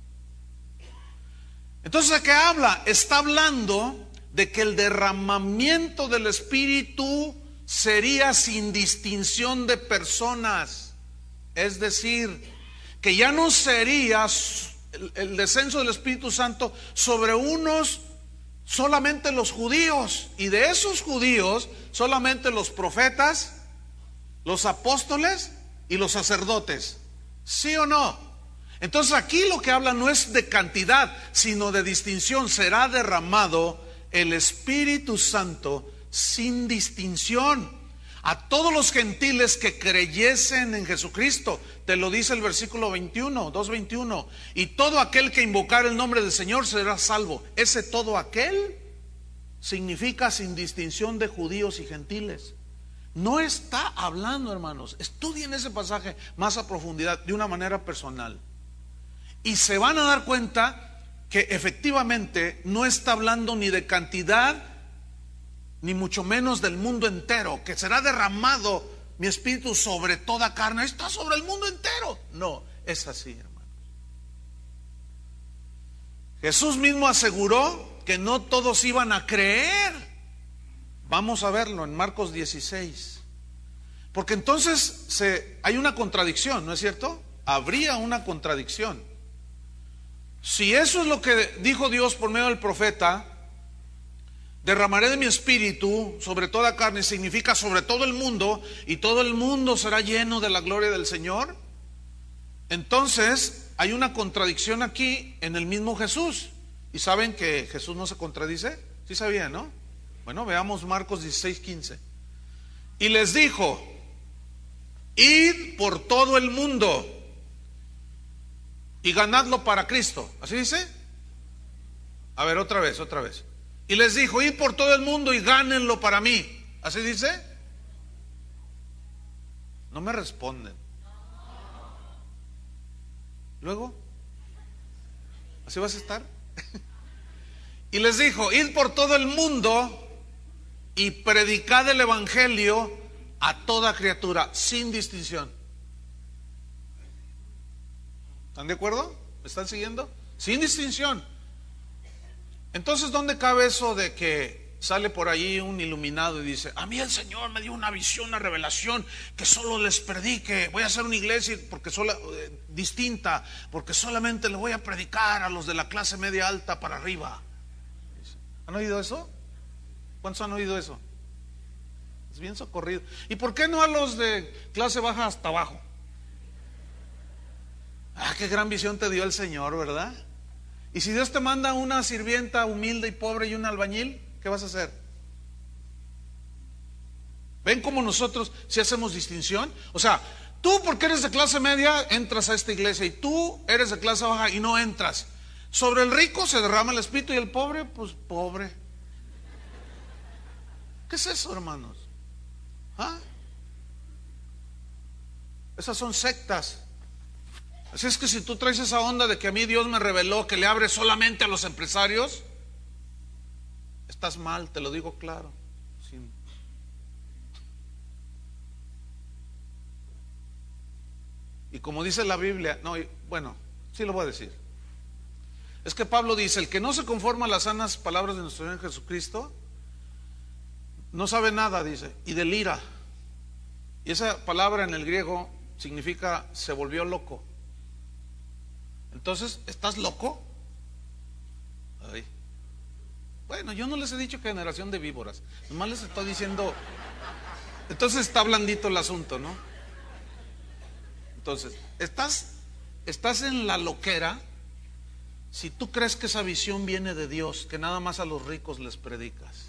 Entonces, ¿de qué habla? Está hablando de que el derramamiento del Espíritu sería sin distinción de personas. Es decir, que ya no sería el descenso del Espíritu Santo sobre unos, solamente los judíos, y de esos judíos solamente los profetas, los apóstoles y los sacerdotes. ¿Sí o no? Entonces aquí lo que habla no es de cantidad, sino de distinción. Será derramado el Espíritu Santo sin distinción a todos los gentiles que creyesen en Jesucristo. Te lo dice el versículo 21, 2:21. Y todo aquel que invocar el nombre del Señor será salvo. Ese todo aquel significa sin distinción de judíos y gentiles. No está hablando, hermanos, estudien ese pasaje más a profundidad, de una manera personal, y se van a dar cuenta que efectivamente no está hablando ni de cantidad, ni mucho menos del mundo entero, que será derramado mi espíritu sobre toda carne. Está sobre el mundo entero. No, es así, hermanos. Jesús mismo aseguró que no todos iban a creer. Vamos a verlo en Marcos 16. Porque entonces hay una contradicción, ¿no es cierto? Habría una contradicción. Si eso es lo que dijo Dios por medio del profeta, derramaré de mi espíritu sobre toda carne, significa sobre todo el mundo, y todo el mundo será lleno de la gloria del Señor. Entonces hay una contradicción aquí en el mismo Jesús. ¿Y saben que Jesús no se contradice? ¿Sí sabían, no? Bueno, veamos Marcos 16:15. Y les dijo: id por todo el mundo y ganadlo para Cristo. ¿Así dice? A ver, otra vez. Y les dijo: id por todo el mundo y gánenlo para mí. ¿Así dice? No me responden. Luego, ¿así vas a estar? Y les dijo: id por todo el mundo y predicad el evangelio a toda criatura, sin distinción. ¿Están de acuerdo? ¿Me están siguiendo? Sin distinción. Entonces, ¿dónde cabe eso de que sale por ahí un iluminado y dice: a mí el Señor me dio una visión, una revelación, que solo les predique, voy a hacer una iglesia distinta, porque solamente le voy a predicar a los de la clase media alta para arriba? ¿Han oído eso? ¿Cuántos han oído eso? Es bien socorrido. ¿Y por qué no a los de clase baja hasta abajo? Ah, qué gran visión te dio el Señor, ¿verdad? Y si Dios te manda una sirvienta humilde y pobre y un albañil, ¿qué vas a hacer? ¿Ven cómo nosotros si hacemos distinción? O sea, tú porque eres de clase media entras a esta iglesia, y tú eres de clase baja y no entras. Sobre el rico se derrama el espíritu, y el pobre, pues pobre. ¿Qué es eso, hermanos? ¿Ah? Esas son sectas. Así es que si tú traes esa onda de que a mí Dios me reveló que le abre solamente a los empresarios, estás mal, te lo digo claro. Y como dice la Biblia, bueno, sí lo voy a decir. Es que Pablo dice: el que no se conforma a las sanas palabras de nuestro Señor Jesucristo no sabe nada, dice, y delira. Y esa palabra en el griego significa se volvió loco. Entonces, ¿estás loco? Ay. Bueno, yo no les he dicho generación de víboras, nomás les estoy diciendo. Entonces está blandito el asunto, ¿no? Entonces, estás en la loquera si tú crees que esa visión viene de Dios, que nada más a los ricos les predicas.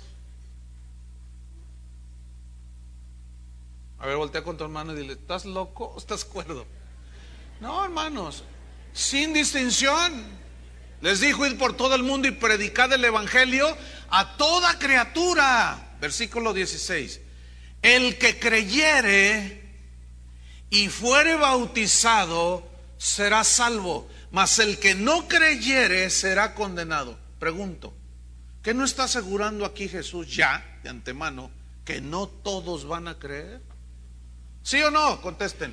A ver, voltea con tu hermano y dile: ¿estás loco o estás cuerdo? No, hermanos, sin distinción. Les dijo: id por todo el mundo y predicad el evangelio a toda criatura. Versículo 16. El que creyere y fuere bautizado será salvo, mas el que no creyere será condenado. Pregunto, ¿Qué no está asegurando aquí Jesús ya de antemano? Que no todos van a creer. ¿Sí o no? Contesten.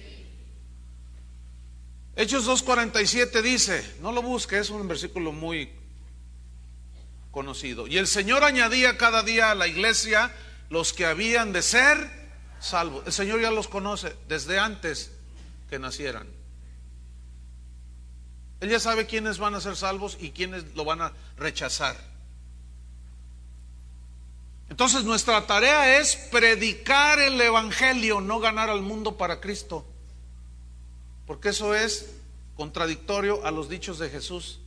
Hechos 2:47 dice, no lo busque, es un versículo muy conocido. Y el Señor añadía cada día a la iglesia los que habían de ser salvos. El Señor ya los conoce desde antes que nacieran. Él ya sabe quiénes van a ser salvos y quiénes lo van a rechazar. Entonces nuestra tarea es predicar el evangelio, no ganar al mundo para Cristo, porque eso es contradictorio a los dichos de Jesús.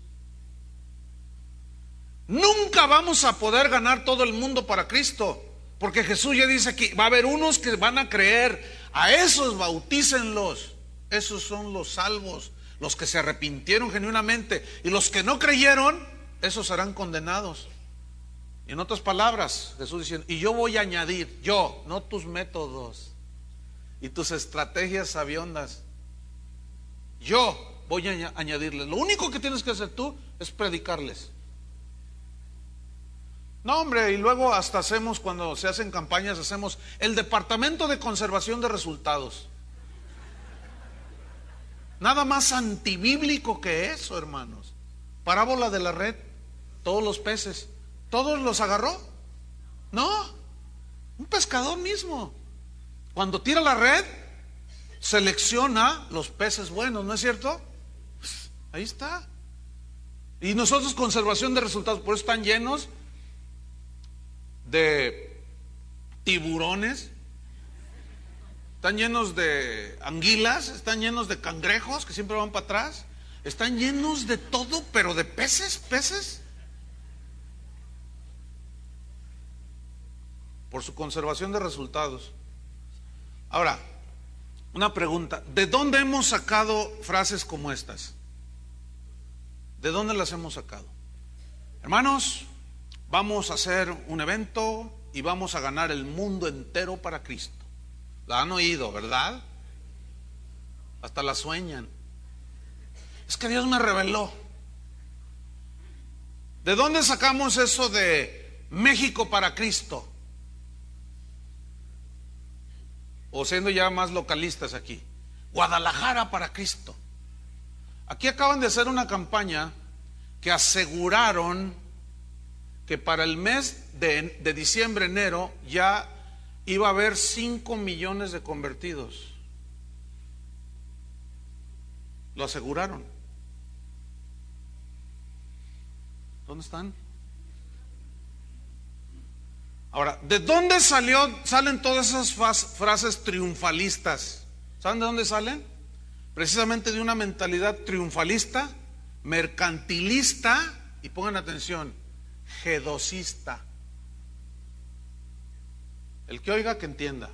Nunca vamos a poder ganar todo el mundo para Cristo, porque Jesús ya dice que va a haber unos que van a creer. A esos bautícenlos. Esos son los salvos, los que se arrepintieron genuinamente. Y los que no creyeron, esos serán condenados. Y en otras palabras, Jesús diciendo, y yo voy a añadir, yo, no tus métodos y tus estrategias sabiondas, yo voy a añadirles. Lo único que tienes que hacer tú es predicarles. No, hombre, y luego hasta hacemos, cuando se hacen campañas, hacemos el departamento de conservación de resultados. Nada más antibíblico que eso, hermanos. Parábola de la red, todos los peces, ¿todos los agarró? No, un pescador mismo, cuando tira la red, selecciona los peces buenos, ¿no es cierto? Pues ahí está. Y nosotros, conservación de resultados, por eso están llenos de tiburones, están llenos de anguilas, están llenos de cangrejos que siempre van para atrás, están llenos de todo, pero de peces, por su conservación de resultados. Ahora, una pregunta, ¿de dónde hemos sacado frases como estas? ¿De dónde las hemos sacado? Hermanos, vamos a hacer un evento y vamos a ganar el mundo entero para Cristo. La han oído, ¿verdad? Hasta la sueñan. Es que Dios me reveló. ¿De dónde sacamos eso de México para Cristo? O siendo ya más localistas aquí, Guadalajara para Cristo. Aquí acaban de hacer una campaña que aseguraron que para el mes de diciembre, enero, ya iba a haber 5 millones de convertidos. Lo aseguraron. ¿Dónde están? Ahora, ¿de dónde salen todas esas frases triunfalistas? ¿Saben de dónde salen? Precisamente de una mentalidad triunfalista, mercantilista y pongan atención, gedosista. El que oiga que entienda.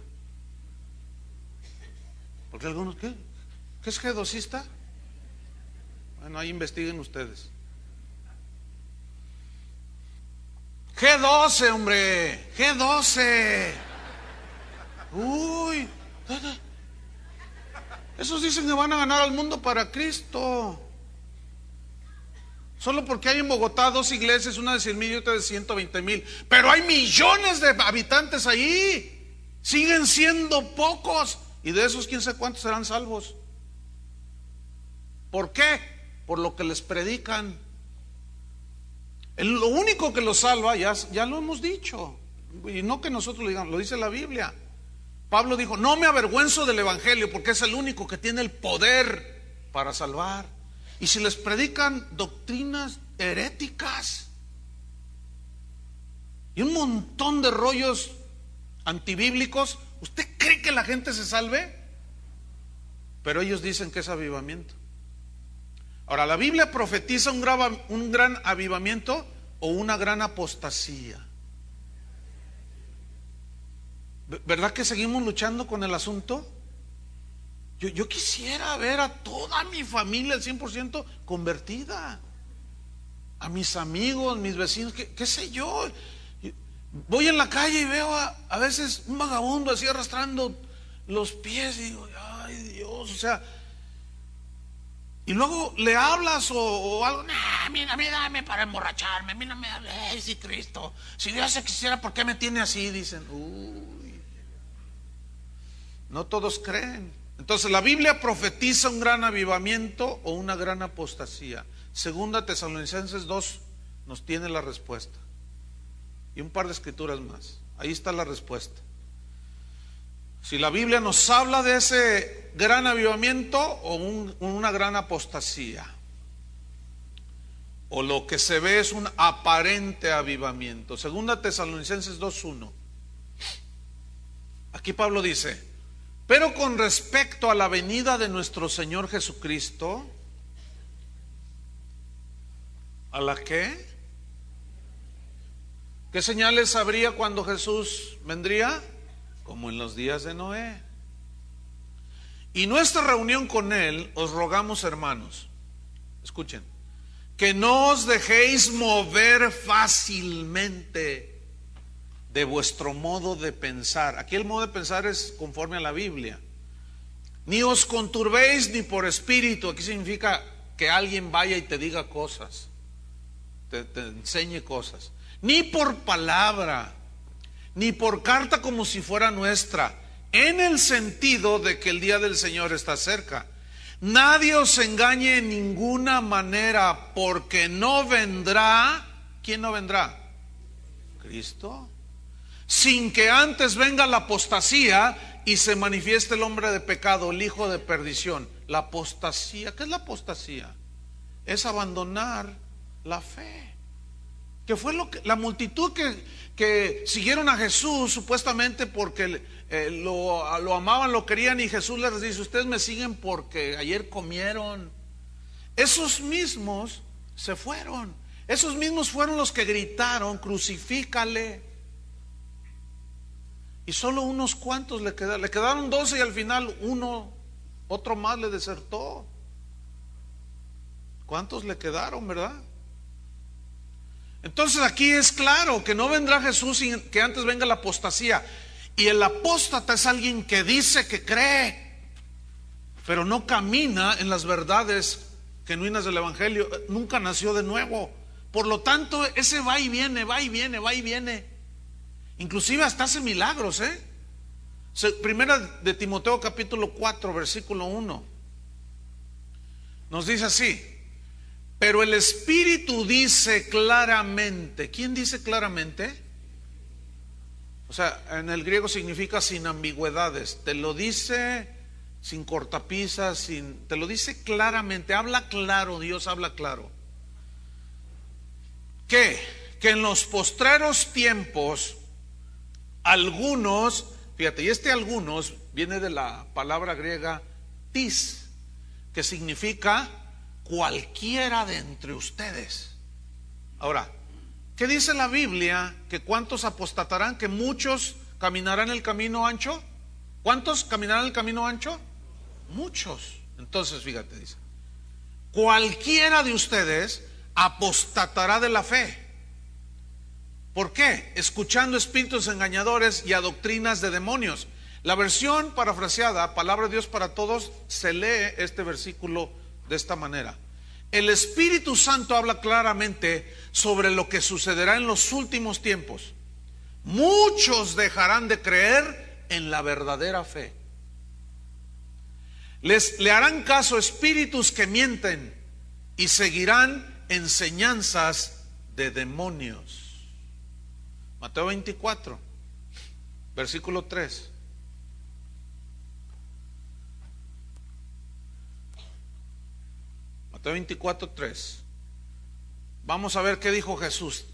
Porque algunos, ¿qué es gedosista? Bueno, ahí investiguen ustedes. G12, hombre, G12. Uy, esos dicen que van a ganar al mundo para Cristo. Solo porque hay en Bogotá 2 iglesias, una de 100,000 y otra de 120,000. Pero hay millones de habitantes ahí. Siguen siendo pocos. Y de esos quién sabe cuántos serán salvos. ¿Por qué? Por lo que les predican. Lo único que los salva, ya lo hemos dicho. Y no que nosotros lo digamos, lo dice la Biblia. Pablo dijo, no me avergüenzo del evangelio porque es el único que tiene el poder para salvar. Y si les predican doctrinas heréticas y un montón de rollos antibíblicos, ¿usted cree que la gente se salve? Pero ellos dicen que es avivamiento. Ahora, ¿la Biblia profetiza un gran avivamiento o una gran apostasía? ¿Verdad que seguimos luchando con el asunto? Yo quisiera ver a toda mi familia al 100% convertida, a mis amigos, mis vecinos, qué sé yo. Voy en la calle y veo a veces un vagabundo así arrastrando los pies y digo, ay Dios, o sea, Y luego le hablas o algo, nah, mira, a mí dame para emborracharme, a mí no me hable, si Cristo, si Dios se quisiera, ¿por qué me tiene así? Dicen, uy, no todos creen. Entonces la Biblia profetiza un gran avivamiento o una gran apostasía. Segunda Tesalonicenses 2 nos tiene la respuesta. Y un par de escrituras más. Ahí está la respuesta. Si la Biblia nos habla de ese gran avivamiento o una gran apostasía, o lo que se ve es un aparente avivamiento. Segunda Tesalonicenses 2:1. Aquí Pablo dice: pero con respecto a la venida de nuestro Señor Jesucristo, ¿a la qué? ¿Qué señales habría cuando Jesús vendría? Como en los días de Noé. Y nuestra reunión con Él, os rogamos, hermanos, escuchen, que no os dejéis mover fácilmente de vuestro modo de pensar. Aquí el modo de pensar es conforme a la Biblia. Ni os conturbéis ni por espíritu. Aquí significa que alguien vaya y te diga cosas, te enseñe cosas. Ni por palabra, ni por carta como si fuera nuestra, en el sentido de que el día del Señor está cerca. Nadie os engañe en ninguna manera, porque no vendrá. ¿Quién no vendrá? Cristo. Sin que antes venga la apostasía y se manifieste el hombre de pecado, el hijo de perdición. La apostasía, ¿qué es la apostasía? Es abandonar la fe. Que fue lo que la multitud que siguieron a Jesús supuestamente porque lo amaban, lo querían, y Jesús les dice: ustedes me siguen porque ayer comieron. Esos mismos se fueron. Esos mismos fueron los que gritaron: crucifícale. Y solo unos cuantos le quedaron. Le quedaron 12 y al final otro más le desertó. ¿Cuántos le quedaron, verdad? Entonces aquí es claro que no vendrá Jesús sin que antes venga la apostasía. Y el apóstata es alguien que dice que cree, pero no camina en las verdades genuinas del Evangelio. Nunca nació de nuevo. Por lo tanto, ese va y viene, va y viene, va y viene. Inclusive hasta hace milagros, Primera de Timoteo capítulo 4 versículo 1 nos dice así: pero el Espíritu dice claramente. ¿Quién dice claramente? O sea, en el griego significa sin ambigüedades. Te lo dice sin cortapisas, te lo dice claramente. Habla claro, Dios habla claro. ¿Qué? Que en los postreros tiempos algunos, fíjate, y algunos viene de la palabra griega tis, que significa cualquiera de entre ustedes. Ahora, ¿qué dice la Biblia? Que cuántos apostatarán, que muchos caminarán el camino ancho. ¿Cuántos caminarán el camino ancho? Muchos. Entonces, fíjate, dice: cualquiera de ustedes apostatará de la fe. ¿Por qué? Escuchando espíritus engañadores y a doctrinas de demonios. La versión parafraseada, Palabra de Dios para Todos, se lee este versículo de esta manera: el Espíritu Santo habla claramente sobre lo que sucederá en los últimos tiempos. Muchos dejarán de creer en la verdadera fe. Le harán caso espíritus que mienten y seguirán enseñanzas de demonios. Mateo 24, versículo 3. Mateo 24, 3. Vamos a ver qué dijo Jesús.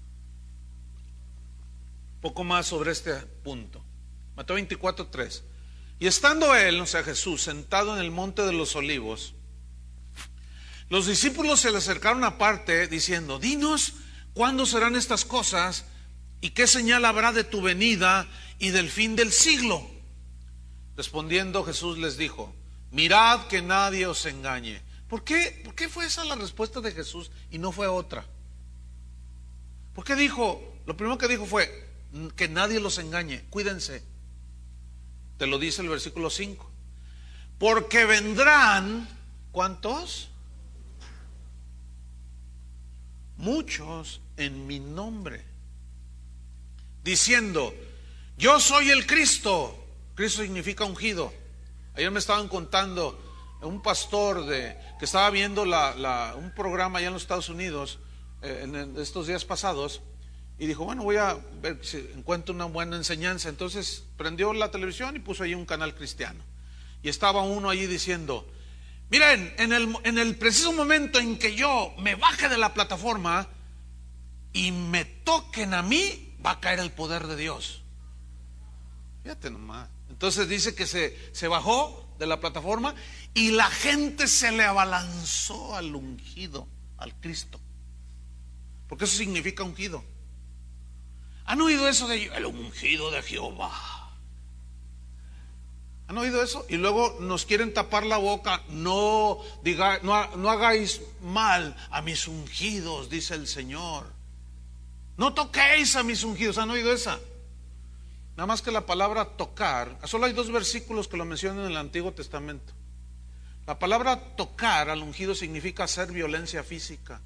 Poco más sobre este punto. Mateo 24, 3. Y estando él, o sea Jesús, sentado en el monte de los olivos, los discípulos se le acercaron aparte diciendo: dinos, ¿cuándo serán estas cosas? ¿Y qué señal habrá de tu venida y del fin del siglo? Respondiendo Jesús les dijo: mirad que nadie os engañe. ¿Por qué fue esa la respuesta de Jesús y no fue otra? ¿Por qué dijo? Lo primero que dijo fue: que nadie los engañe, cuídense. Te lo dice el versículo 5. Porque vendrán, ¿cuántos? Muchos en mi nombre, diciendo, yo soy el Cristo. Cristo significa ungido. Ayer me estaban contando un pastor que estaba viendo un programa allá en los Estados Unidos en estos días pasados, y dijo, bueno, voy a ver si encuentro una buena enseñanza. Entonces prendió la televisión y puso ahí un canal cristiano, y estaba uno allí diciendo, miren, en el preciso momento en que yo me baje de la plataforma y me toquen a mí, va a caer el poder de Dios. Fíjate nomás. Entonces dice que se bajó de la plataforma y la gente se le abalanzó al ungido, al Cristo, porque eso significa ungido. ¿Han oído eso de el ungido de Jehová? ¿Han oído eso? Y luego nos quieren tapar la boca. No hagáis mal a mis ungidos, dice el Señor. No toquéis a mis ungidos. ¿Han oído esa? Nada más que la palabra tocar, solo hay 2 versículos que lo mencionan en el Antiguo Testamento. La palabra tocar al ungido significa hacer violencia física.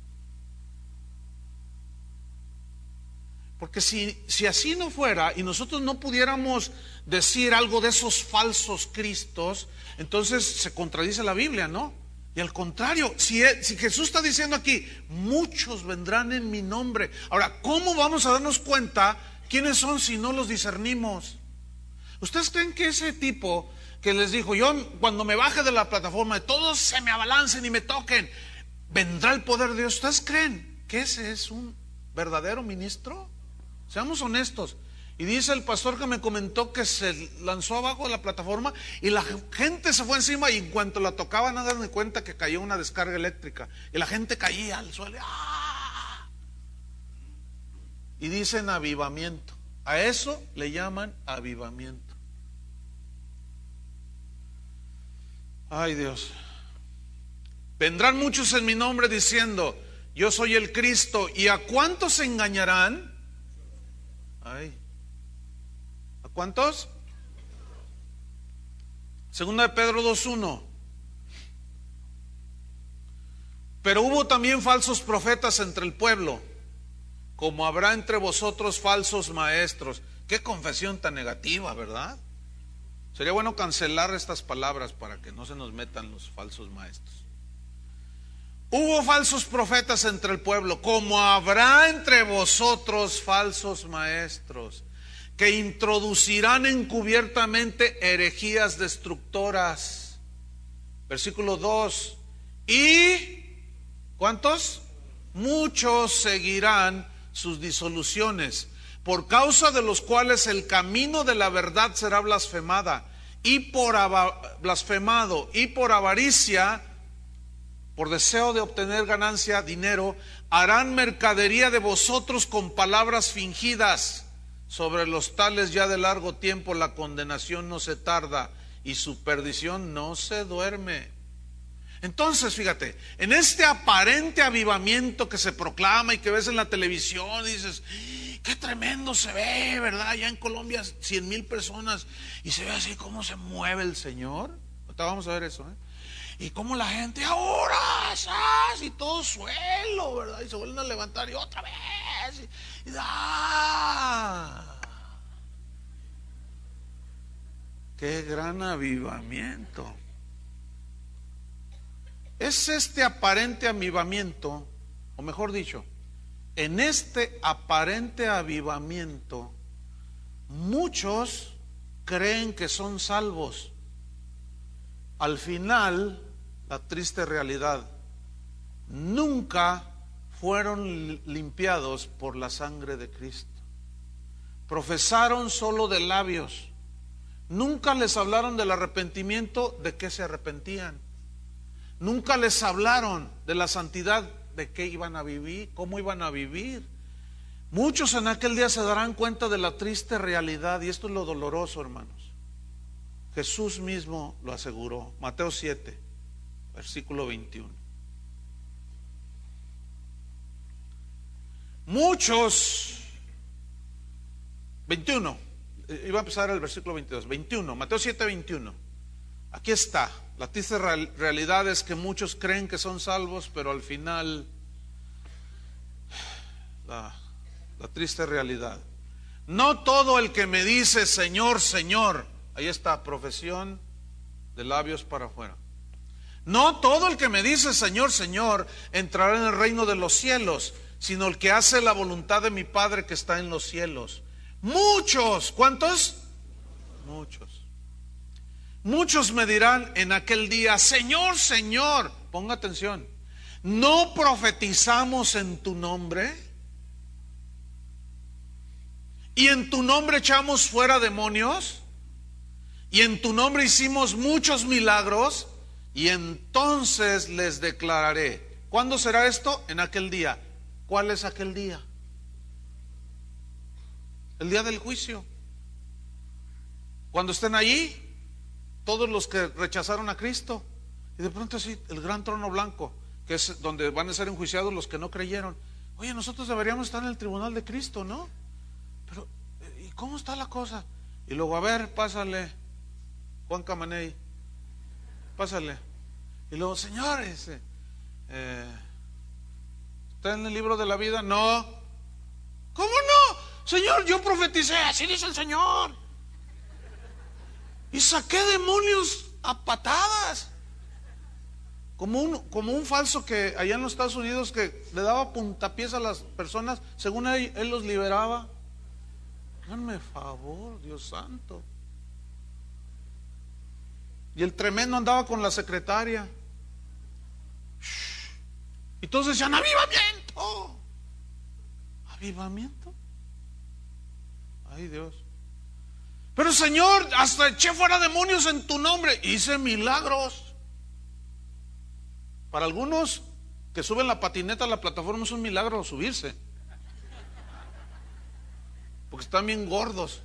Porque si así no fuera y nosotros no pudiéramos decir algo de esos falsos cristos, entonces se contradice la Biblia, ¿no? Y al contrario, si Jesús está diciendo aquí, muchos vendrán en mi nombre. Ahora, ¿cómo vamos a darnos cuenta quiénes son si no los discernimos? ¿Ustedes creen que ese tipo que les dijo, yo cuando me baje de la plataforma, todos se me abalancen y me toquen, vendrá el poder de Dios? ¿Ustedes creen que ese es un verdadero ministro? Seamos honestos. Y dice el pastor que me comentó que se lanzó abajo de la plataforma y la gente se fue encima, y en cuanto la tocaban, no dan cuenta que cayó una descarga eléctrica y la gente caía al suelo. ¡Ah! Y dicen avivamiento. A eso le llaman avivamiento. Ay, Dios. Vendrán muchos en mi nombre diciendo, yo soy el Cristo. ¿Y a cuántos se engañarán? Ay, ¿a cuántos? Segunda de Pedro 2:1. Pero hubo también falsos profetas entre el pueblo, como habrá entre vosotros falsos maestros. Qué confesión tan negativa, ¿verdad? Sería bueno cancelar estas palabras para que no se nos metan los falsos maestros. Hubo falsos profetas entre el pueblo, como habrá entre vosotros falsos maestros, que introducirán encubiertamente herejías destructoras. Versículo 2. Y ¿cuántos? Muchos seguirán sus disoluciones, por causa de los cuales el camino de la verdad será blasfemado, y por avaricia, por deseo de obtener ganancia, dinero, harán mercadería de vosotros con palabras fingidas. Sobre los tales ya de largo tiempo la condenación no se tarda y su perdición no se duerme. Entonces, fíjate, en este aparente avivamiento que se proclama y que ves en la televisión, dices, qué tremendo se ve, ¿verdad? Ya en Colombia 100,000 personas, y se ve así cómo se mueve el Señor. Ahorita vamos a ver eso, ¿eh? Y cómo la gente ahora, y todo suelo, ¿verdad? Y se vuelven a levantar y otra vez. ¡Qué gran avivamiento! Es este aparente avivamiento, o mejor dicho, en este aparente avivamiento, muchos creen que son salvos. Al final, la triste realidad, nunca fueron limpiados por la sangre de Cristo. Profesaron solo de labios. Nunca les hablaron del arrepentimiento, de qué se arrepentían. Nunca les hablaron de la santidad, de qué iban a vivir, cómo iban a vivir. Muchos en aquel día se darán cuenta de la triste realidad, y esto es lo doloroso, hermanos. Jesús mismo lo aseguró. Mateo 7, versículo 21. Muchos, 21, iba a empezar el versículo 22, 21, Mateo 7, 21. Aquí está. La triste realidad es que muchos creen que son salvos, pero al final, la triste realidad. No todo el que me dice Señor, Señor, ahí está, profesión de labios para afuera. No todo el que me dice Señor, Señor entrará en el reino de los cielos, sino el que hace la voluntad de mi Padre que está en los cielos. Muchos, ¿cuántos? Muchos. Muchos me dirán en aquel día, Señor, Señor, ponga atención, ¿no profetizamos en tu nombre? ¿Y en tu nombre echamos fuera demonios? ¿Y en tu nombre hicimos muchos milagros? Y entonces les declararé. ¿Cuándo será esto? En aquel día. ¿Cuál es aquel día? El día del juicio. Cuando estén allí todos los que rechazaron a Cristo, y de pronto así el gran trono blanco, que es donde van a ser enjuiciados los que no creyeron. Oye, nosotros deberíamos estar en el tribunal de Cristo, ¿no? Pero ¿y cómo está la cosa? Y luego, a ver, pásale Juan Camaney, pásale. Y luego, señores, ¿está en el libro de la vida? No. ¿Cómo no? Señor, yo profeticé, así dice el Señor, y saqué demonios a patadas. Como un falso que allá en los Estados Unidos que le daba puntapiés a las personas, según él los liberaba. Háganme favor, Dios santo. Y el tremendo andaba con la secretaria. Y todos decían, avivamiento. ¿Avivamiento? Ay, Dios. Pero Señor, hasta eché fuera demonios en tu nombre, hice milagros. Para algunos que suben la patineta a la plataforma es un milagro subirse, porque están bien gordos.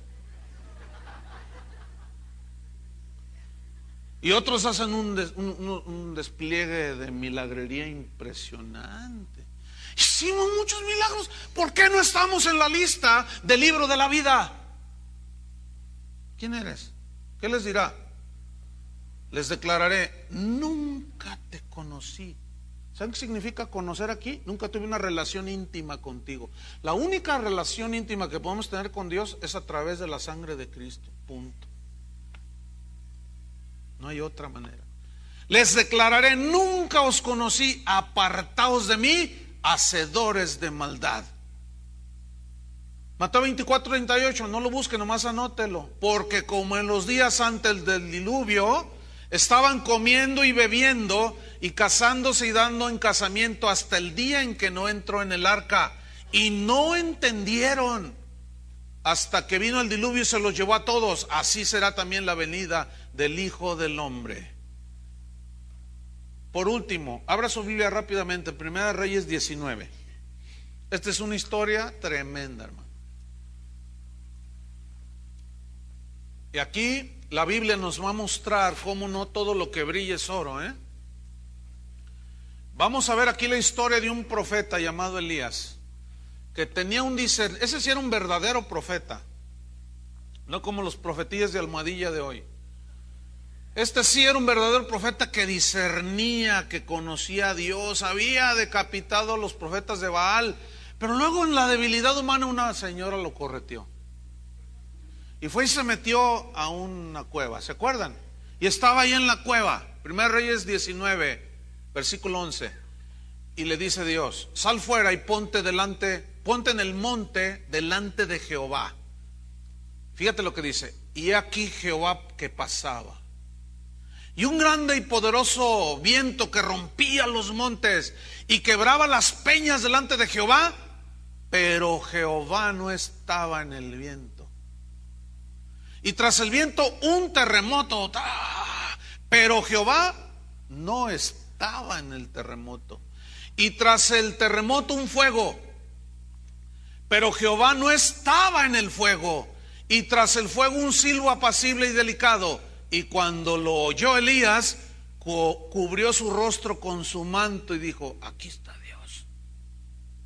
Y otros hacen un despliegue de milagrería impresionante. Hicimos muchos milagros. ¿Por qué no estamos en la lista del libro de la vida? ¿Quién eres? ¿Qué les dirá? Les declararé, nunca te conocí. ¿Saben qué significa conocer aquí? Nunca tuve una relación íntima contigo. La única relación íntima que podemos tener con Dios es a través de la sangre de Cristo. Punto. No hay otra manera. Les declararé, nunca os conocí, apartaos de mí, hacedores de maldad. Mateo 24:38, no lo busque, nomás anótelo. Porque como en los días antes del diluvio, estaban comiendo y bebiendo y casándose y dando en casamiento hasta el día en que no entró en el arca, y no entendieron hasta que vino el diluvio y se los llevó a todos. Así será también la venida del Hijo del Hombre. Por último, abra su Biblia rápidamente, Primera de Reyes 19. Esta es una historia tremenda, hermano. Y aquí la Biblia nos va a mostrar cómo no todo lo que brilla es oro, ¿eh? Vamos a ver aquí la historia de un profeta llamado Elías, que tenía un discernimiento. Ese sí era un verdadero profeta, no como los profetillas de almohadilla de hoy. Este sí era un verdadero profeta que discernía, que conocía a Dios. Había decapitado a los profetas de Baal, pero luego en la debilidad humana una señora lo correteó. Y fue y se metió a una cueva, ¿se acuerdan? Y estaba ahí en la cueva, 1 Reyes 19, versículo 11. Y le dice Dios, sal fuera y ponte en el monte delante de Jehová. Fíjate lo que dice, y aquí Jehová que pasaba. Y un grande y poderoso viento que rompía los montes y quebraba las peñas delante de Jehová, pero Jehová no estaba en el viento. Y tras el viento un terremoto, pero Jehová no estaba en el terremoto. Y tras el terremoto un fuego, pero Jehová no estaba en el fuego. Y tras el fuego un silbo apacible y delicado. Y cuando lo oyó Elías, cubrió su rostro con su manto y dijo, aquí está Dios.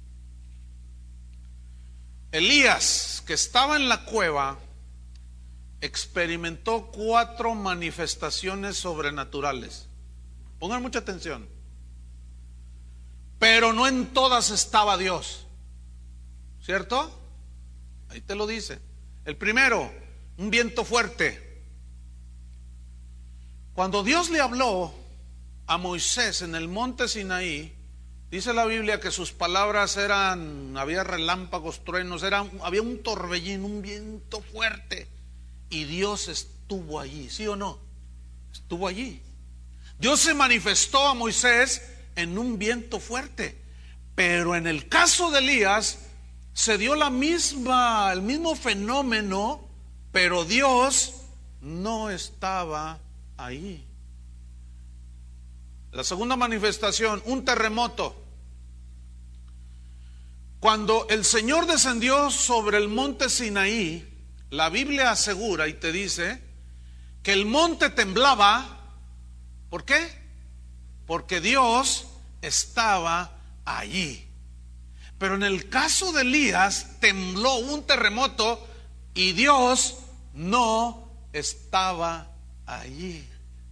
Elías, que estaba en la cueva, experimentó 4 manifestaciones sobrenaturales. Pongan mucha atención. Pero no en todas estaba Dios, ¿cierto? Ahí te lo dice. El primero, un viento fuerte. Cuando Dios le habló a Moisés en el monte Sinaí, dice la Biblia que sus palabras eran, había relámpagos, truenos, había un torbellino, un viento fuerte, y Dios estuvo allí, ¿sí o no? Estuvo allí. Dios se manifestó a Moisés en un viento fuerte, pero en el caso de Elías se dio el mismo fenómeno, pero Dios no estaba ahí. La segunda manifestación, un terremoto. Cuando el Señor descendió sobre el monte Sinaí, la Biblia asegura y te dice que el monte temblaba. ¿Por qué? Porque Dios estaba allí. Pero en el caso de Elías tembló, un terremoto, y Dios no estaba allí.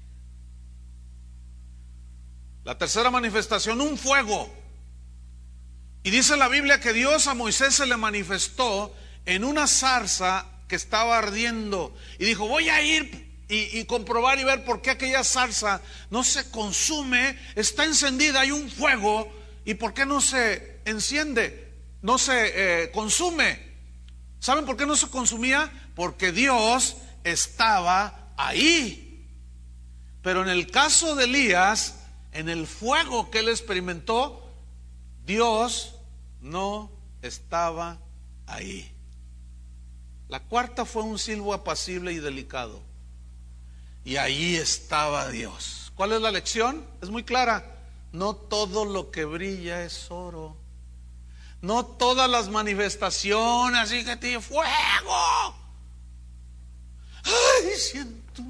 La tercera manifestación, un fuego. Y dice la Biblia que Dios a Moisés se le manifestó en una zarza que estaba ardiendo, y dijo: voy a ir y comprobar y ver por qué aquella zarza no se consume, está encendida, hay un fuego, y por qué no se enciende, no se consume. ¿Saben por qué no se consumía? Porque Dios estaba ahí. Pero en el caso de Elías, en el fuego que él experimentó, Dios no estaba ahí. La cuarta fue un silbo apacible y delicado, y ahí estaba Dios. ¿Cuál es la lección? Es muy clara. No todo lo que brilla es oro. No todas las manifestaciones, así que te fuego. Ay, siento.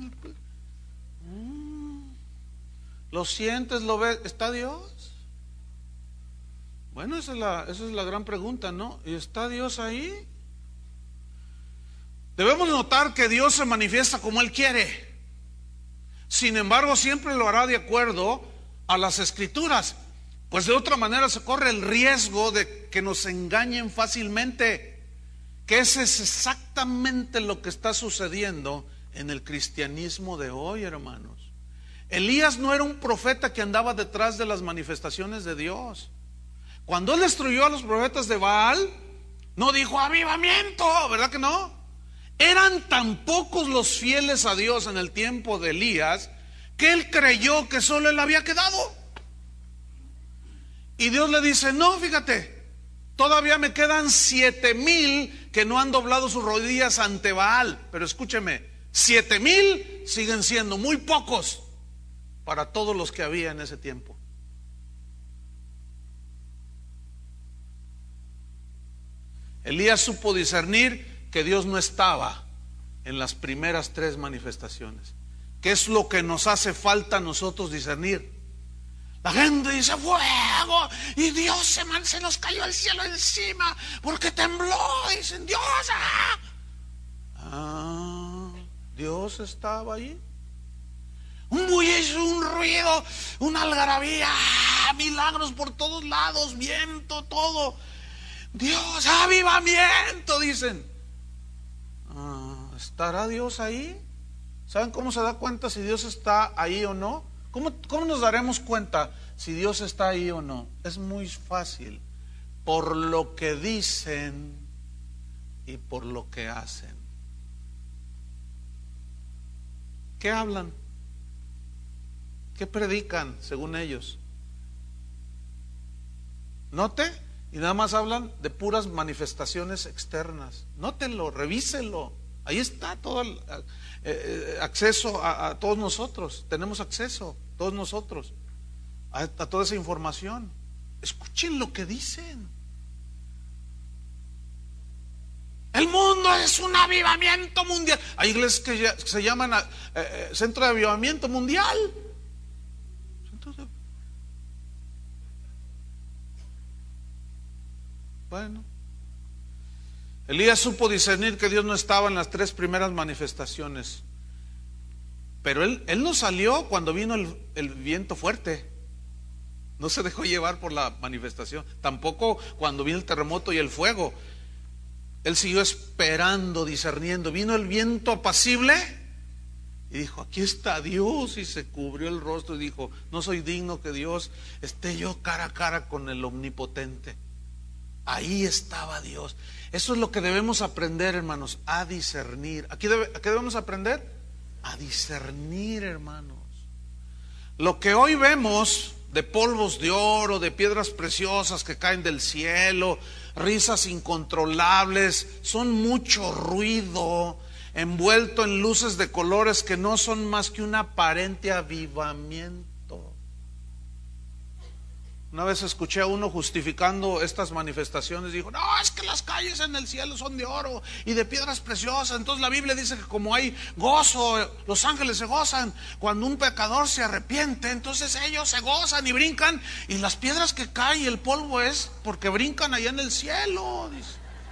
Lo sientes, lo ves. ¿Está Dios? Bueno, esa es la gran pregunta, ¿no? ¿Y está Dios ahí? Debemos notar que Dios se manifiesta como Él quiere. Sin embargo, siempre lo hará de acuerdo a las Escrituras, pues de otra manera se corre el riesgo de que nos engañen fácilmente, que ese es exactamente lo que está sucediendo en el cristianismo de hoy, hermanos. Elías no era un profeta que andaba detrás de las manifestaciones de Dios. Cuando él destruyó a los profetas de Baal, no dijo avivamiento, ¿verdad que no? Eran tan pocos los fieles a Dios en el tiempo de Elías que él creyó que solo él había quedado. Y Dios le dice: no, fíjate, todavía me quedan 7,000 que no han doblado sus rodillas ante Baal. Pero escúcheme, 7,000 siguen siendo muy pocos para todos los que había en ese tiempo. Elías supo discernir que Dios no estaba en las primeras 3 manifestaciones. ¿Qué es lo que nos hace falta a nosotros discernir? La gente dice fuego y Dios se nos cayó el cielo encima porque tembló. Dicen Dios, Dios estaba ahí. Un bullicio, un ruido, una algarabía, milagros por todos lados, viento, todo. Dios, avivamiento, dicen. ¿Estará Dios ahí? ¿Saben cómo se da cuenta si Dios está ahí o no? ¿Cómo nos daremos cuenta si Dios está ahí o no? Es muy fácil. Por lo que dicen y por lo que hacen. ¿Qué hablan? ¿Qué predican según ellos? Note, y nada más hablan de puras manifestaciones externas. Nótenlo, revísenlo. Ahí está todo el acceso a todos nosotros. Tenemos acceso, todos nosotros, a toda esa información. Escuchen lo que dicen. El mundo es un avivamiento mundial. Hay iglesias que se llaman Centro de Avivamiento Mundial. Bueno, Elías supo discernir que Dios no estaba en las 3 primeras manifestaciones. Pero él no salió cuando vino el viento fuerte. No se dejó llevar por la manifestación. Tampoco cuando vino el terremoto y el fuego. Él siguió esperando, discerniendo. Vino el viento apacible y dijo: aquí está Dios. Y se cubrió el rostro y dijo: no soy digno que Dios esté yo cara a cara con el omnipotente. Ahí estaba Dios. Eso es lo que debemos aprender, hermanos, a discernir. ¿A qué debemos aprender? A discernir, hermanos. Lo que hoy vemos de polvos de oro, de piedras preciosas que caen del cielo, risas incontrolables, son mucho ruido, envuelto en luces de colores que no son más que un aparente avivamiento. Una vez escuché a uno justificando estas manifestaciones, dijo: no, es que las calles en el cielo son de oro y de piedras preciosas. Entonces la Biblia dice que como hay gozo, los ángeles se gozan cuando un pecador se arrepiente, entonces ellos se gozan y brincan, y las piedras que caen y el polvo es porque brincan allá en el cielo, dice.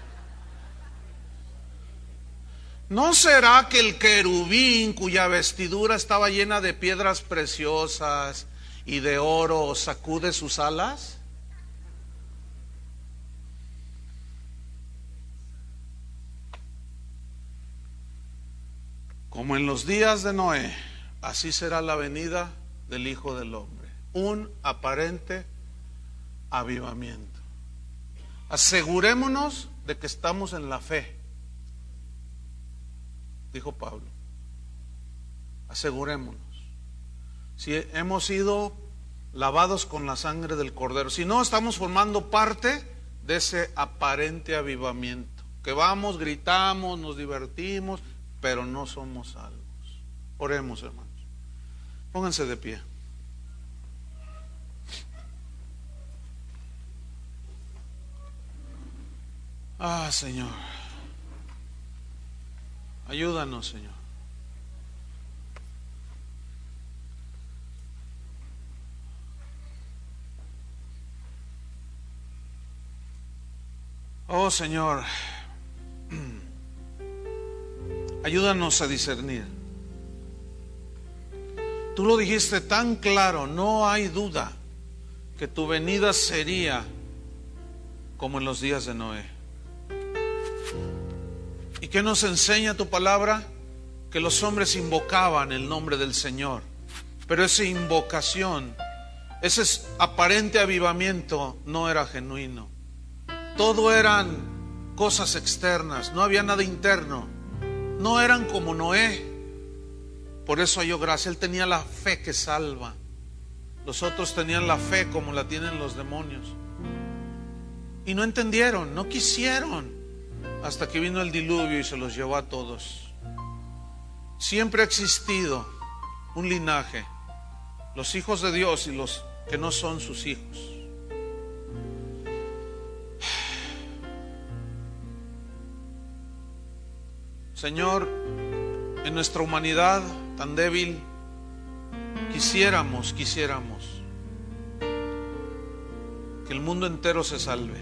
¿No será que el querubín, cuya vestidura estaba llena de piedras preciosas y de oro, sacude sus alas? Como en los días de Noé, así será la venida del Hijo del Hombre. Un aparente avivamiento. Asegurémonos de que estamos en la fe, dijo Pablo. Asegurémonos. Si hemos sido lavados con la sangre del Cordero. Si no, estamos formando parte de ese aparente avivamiento. Que vamos, gritamos, nos divertimos, pero no somos salvos. Oremos, hermanos. Pónganse de pie. Ah, Señor. Ayúdanos, Señor. Oh, Señor, ayúdanos a discernir. Tú lo dijiste tan claro, no hay duda que tu venida sería como en los días de Noé. ¿Y qué nos enseña tu palabra? Que los hombres invocaban el nombre del Señor, pero esa invocación, ese aparente avivamiento no era genuino. Todo eran cosas externas, no había nada interno. No eran como Noé. Por eso halló gracia. Él tenía la fe que salva. Los otros tenían la fe como la tienen los demonios. Y no entendieron, no quisieron, hasta que vino el diluvio y se los llevó a todos. Siempre ha existido un linaje, los hijos de Dios y los que no son sus hijos. Señor, en nuestra humanidad tan débil, quisiéramos que el mundo entero se salve.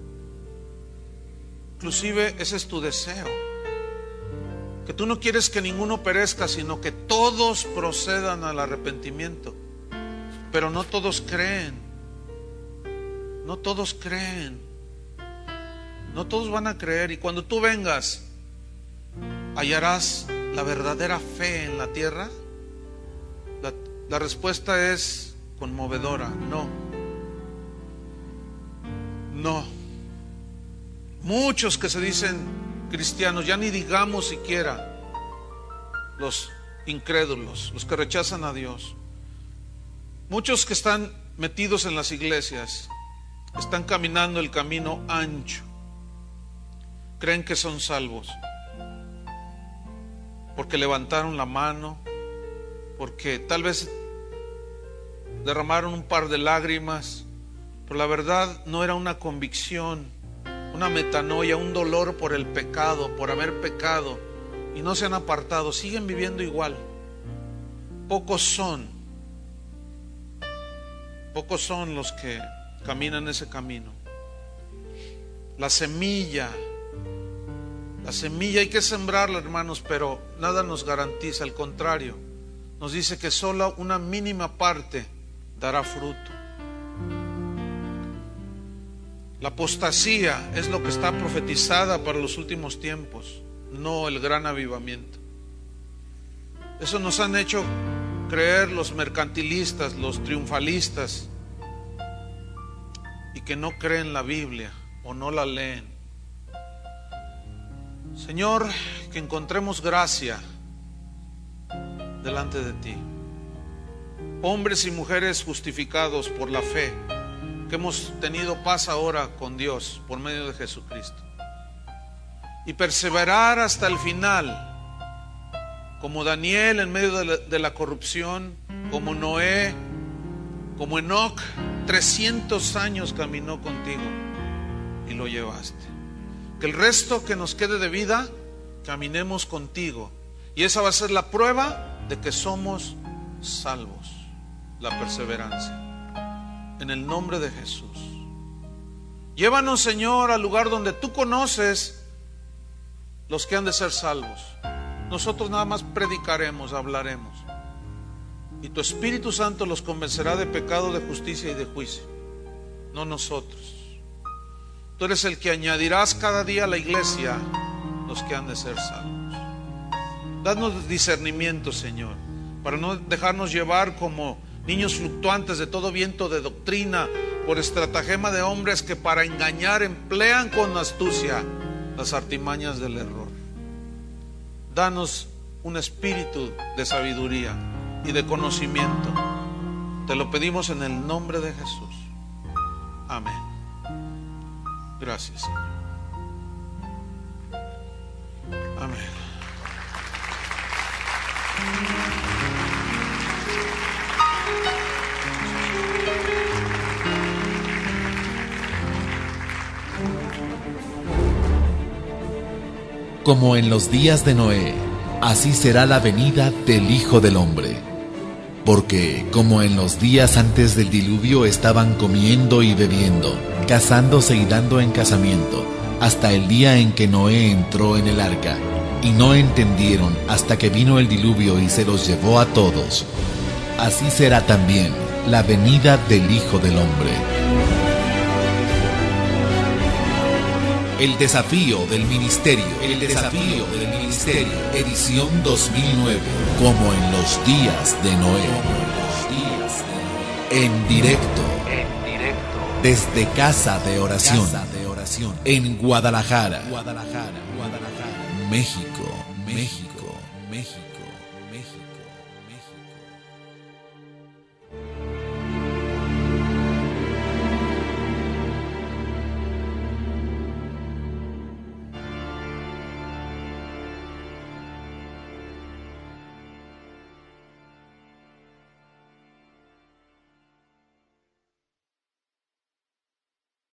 Inclusive ese es tu deseo, que tú no quieres que ninguno perezca, sino que todos procedan al arrepentimiento. Pero no todos creen. No todos creen. No todos van a creer. Y cuando tú vengas, ¿hallarás la verdadera fe en la tierra? La respuesta es conmovedora: no. No. Muchos que se dicen cristianos, ya ni digamos siquiera los incrédulos, los que rechazan a Dios, muchos que están metidos en las iglesias, están caminando el camino ancho, creen que son salvos porque levantaron la mano, porque tal vez derramaron un par de lágrimas, pero la verdad no era una convicción, una metanoia, un dolor por el pecado, por haber pecado, y no se han apartado, siguen viviendo igual. Pocos son los que caminan ese camino. La semilla La semilla hay que sembrarla, hermanos, pero nada nos garantiza, al contrario, nos dice que solo una mínima parte dará fruto. La apostasía es lo que está profetizada para los últimos tiempos, no el gran avivamiento. Eso nos han hecho creer los mercantilistas, los triunfalistas, y que no creen la Biblia o no la leen. Señor, que encontremos gracia delante de ti. Hombres y mujeres justificados por la fe, que hemos tenido paz ahora con Dios por medio de Jesucristo. Y perseverar hasta el final, como Daniel en medio de la corrupción, como Noé, como Enoc, 300 años caminó contigo y lo llevaste. Que el resto que nos quede de vida, caminemos contigo. Y esa va a ser la prueba de que somos salvos, la perseverancia. En el nombre de Jesús. Llévanos, Señor, al lugar donde tú conoces los que han de ser salvos. Nosotros nada más predicaremos, hablaremos. Y tu Espíritu Santo los convencerá de pecado, de justicia y de juicio. No nosotros. Tú eres el que añadirás cada día a la iglesia los que han de ser salvos. Danos discernimiento, Señor, para no dejarnos llevar como niños fluctuantes de todo viento de doctrina, por estratagema de hombres que para engañar emplean con astucia las artimañas del error. Danos un espíritu de sabiduría y de conocimiento. Te lo pedimos en el nombre de Jesús. Amén. Gracias, Señor. Amén. Como en los días de Noé, así será la venida del Hijo del Hombre. Porque como en los días antes del diluvio estaban comiendo y bebiendo, casándose y dando en casamiento, hasta el día en que Noé entró en el arca, y no entendieron hasta que vino el diluvio y se los llevó a todos, así será también la venida del Hijo del Hombre. El desafío del ministerio, edición 2009, como en los días de Noé. En directo, desde Casa de Oración, en Guadalajara, México.